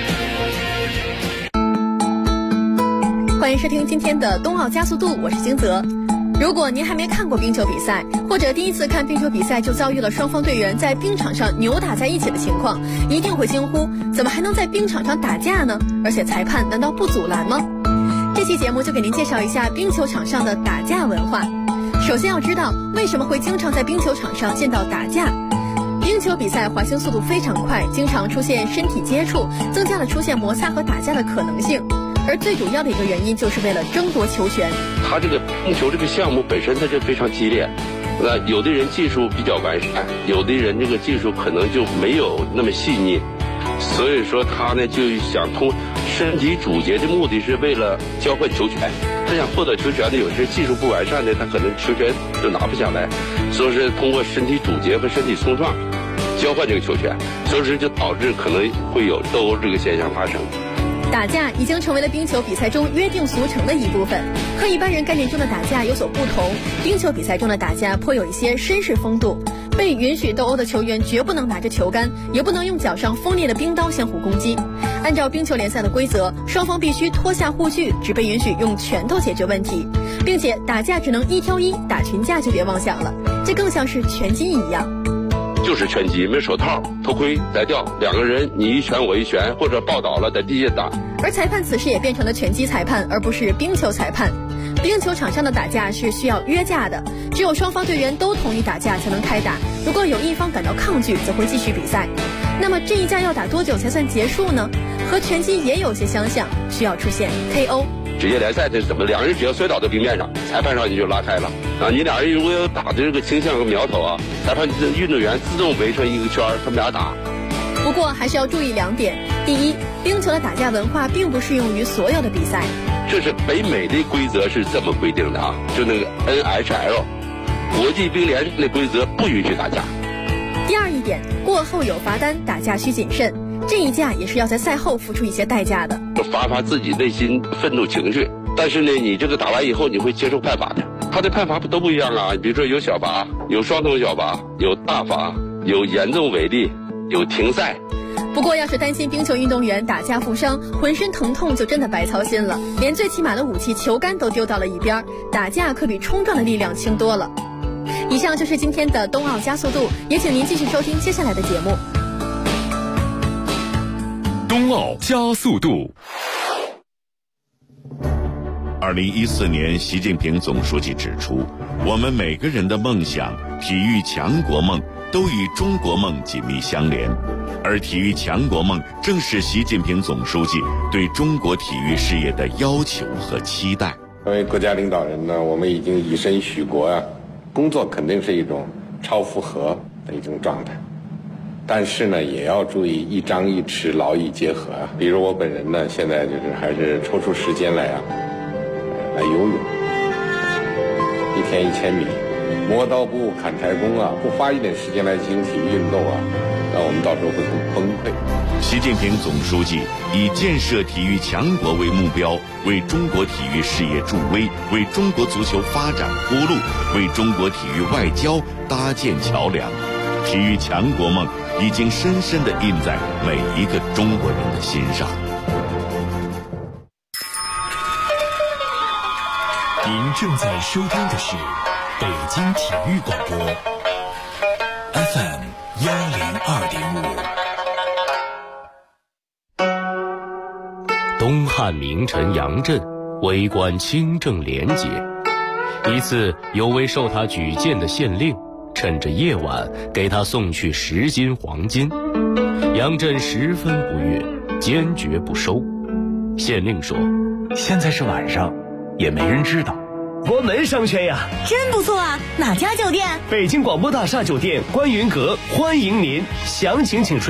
欢迎收听今天的冬奥加速度，我是金泽。如果您还没看过冰球比赛，或者第一次看冰球比赛就遭遇了双方队员在冰场上扭打在一起的情况，一定会惊呼：怎么还能在冰场上打架呢？而且裁判难道不阻拦吗？这期节目就给您介绍一下冰球场上的打架文化。首先要知道为什么会经常在冰球场上见到打架。冰球比赛滑行速度非常快，经常出现身体接触，增加了出现摩擦和打架的可能性。而最主要的一个原因就是为了争夺球权。 他这个冰球这个项目本身它就非常激烈，那有的人技术比较完善，有的人这个技术可能就没有那么细腻，所以说他呢就想通身体阻截的目的是为了交换球权。他想获得球权的有些技术不完善的，他可能球权就拿不下来，所以是通过身体阻截和身体冲撞交换这个球权，所以说就导致可能会有斗殴这个现象发生。 打架已经成为了冰球比赛中约定俗成的一部分，和一般人概念中的打架有所不同。冰球比赛中的打架颇有一些绅士风度，被允许斗殴的球员绝不能拿着球杆，也不能用脚上锋利的冰刀相互攻击。按照冰球联赛的规则，双方必须脱下护具，只被允许用拳头解决问题，并且打架只能1挑1，打群架就别妄想了，这更像是拳击一样。 就是拳击，没手套、头盔摘掉，两个人你一拳我一拳，或者抱倒了在地下打。 而裁判此时也变成了拳击裁判，而不是冰球裁判。冰球场上的打架是需要约架的，只有双方队员都同意打架才能开打，如果有一方感到抗拒，则会继续比赛。那么这一架要打多久才算结束呢？和拳击也有些相像，需要出现 KO。 职业联赛这是怎么？两人只要摔倒在冰面上，裁判上去就拉开了啊！你俩人如果有打的这个倾向和苗头啊，裁判运动员自动围成一个圈，他们俩打。 不过还是要注意2点：第一，冰球的打架文化并不适用于所有的比赛。 这是北美的规则是这么规定的啊，就那个 NHL 国际冰联的规则不允许打架。 第二一点，过后有罚单，打架需谨慎。这一架也是要在赛后付出一些代价的， 发自己内心愤怒情绪。但是呢，你这个打完以后你会接受判罚的，他的判罚都不一样啊。比如说有小罚，有双重小罚，有大罚，有严重违例，有停赛。 不过要是担心冰球运动员打架负伤，浑身疼痛就真的白操心了，连最起码的武器球杆都丢到了一边，打架可比冲撞的力量轻多了。以上就是今天的冬奥加速度，也请您继续收听接下来的节目。 冬奥加速度。 2014年，习近平总书记指出，我们每个人的梦想、体育强国梦都与中国梦紧密相连，而体育强国梦正是习近平总书记对中国体育事业的要求和期待。 作为国家领导人呢，我们已经以身许国啊，工作肯定是一种超负荷的一种状态。但是呢，也要注意一张一弛，劳逸结合啊。比如我本人呢，现在就是还是抽出时间来游泳，1天1000米，磨刀不误砍柴工啊，不花一点时间来进行体育运动啊，那我们到时候会很崩溃。 习近平总书记以建设体育强国为目标，为中国体育事业助威，为中国足球发展铺路，为中国体育外交搭建桥梁。体育强国梦已经深深地印在每一个中国人的心上。 您正在收听的是北京体育广播 FM 102.5。 冬汉名臣杨震为官清正廉洁。一次，有位受他举荐的县令趁着夜晚给他送去10斤黄金，杨震十分不悦，坚决不收。县令说：“ 现在是晚上，也没人知道。” 国门商圈呀， 真不错啊！哪家酒店？ 北京广播大厦酒店观云阁，欢迎您，详情请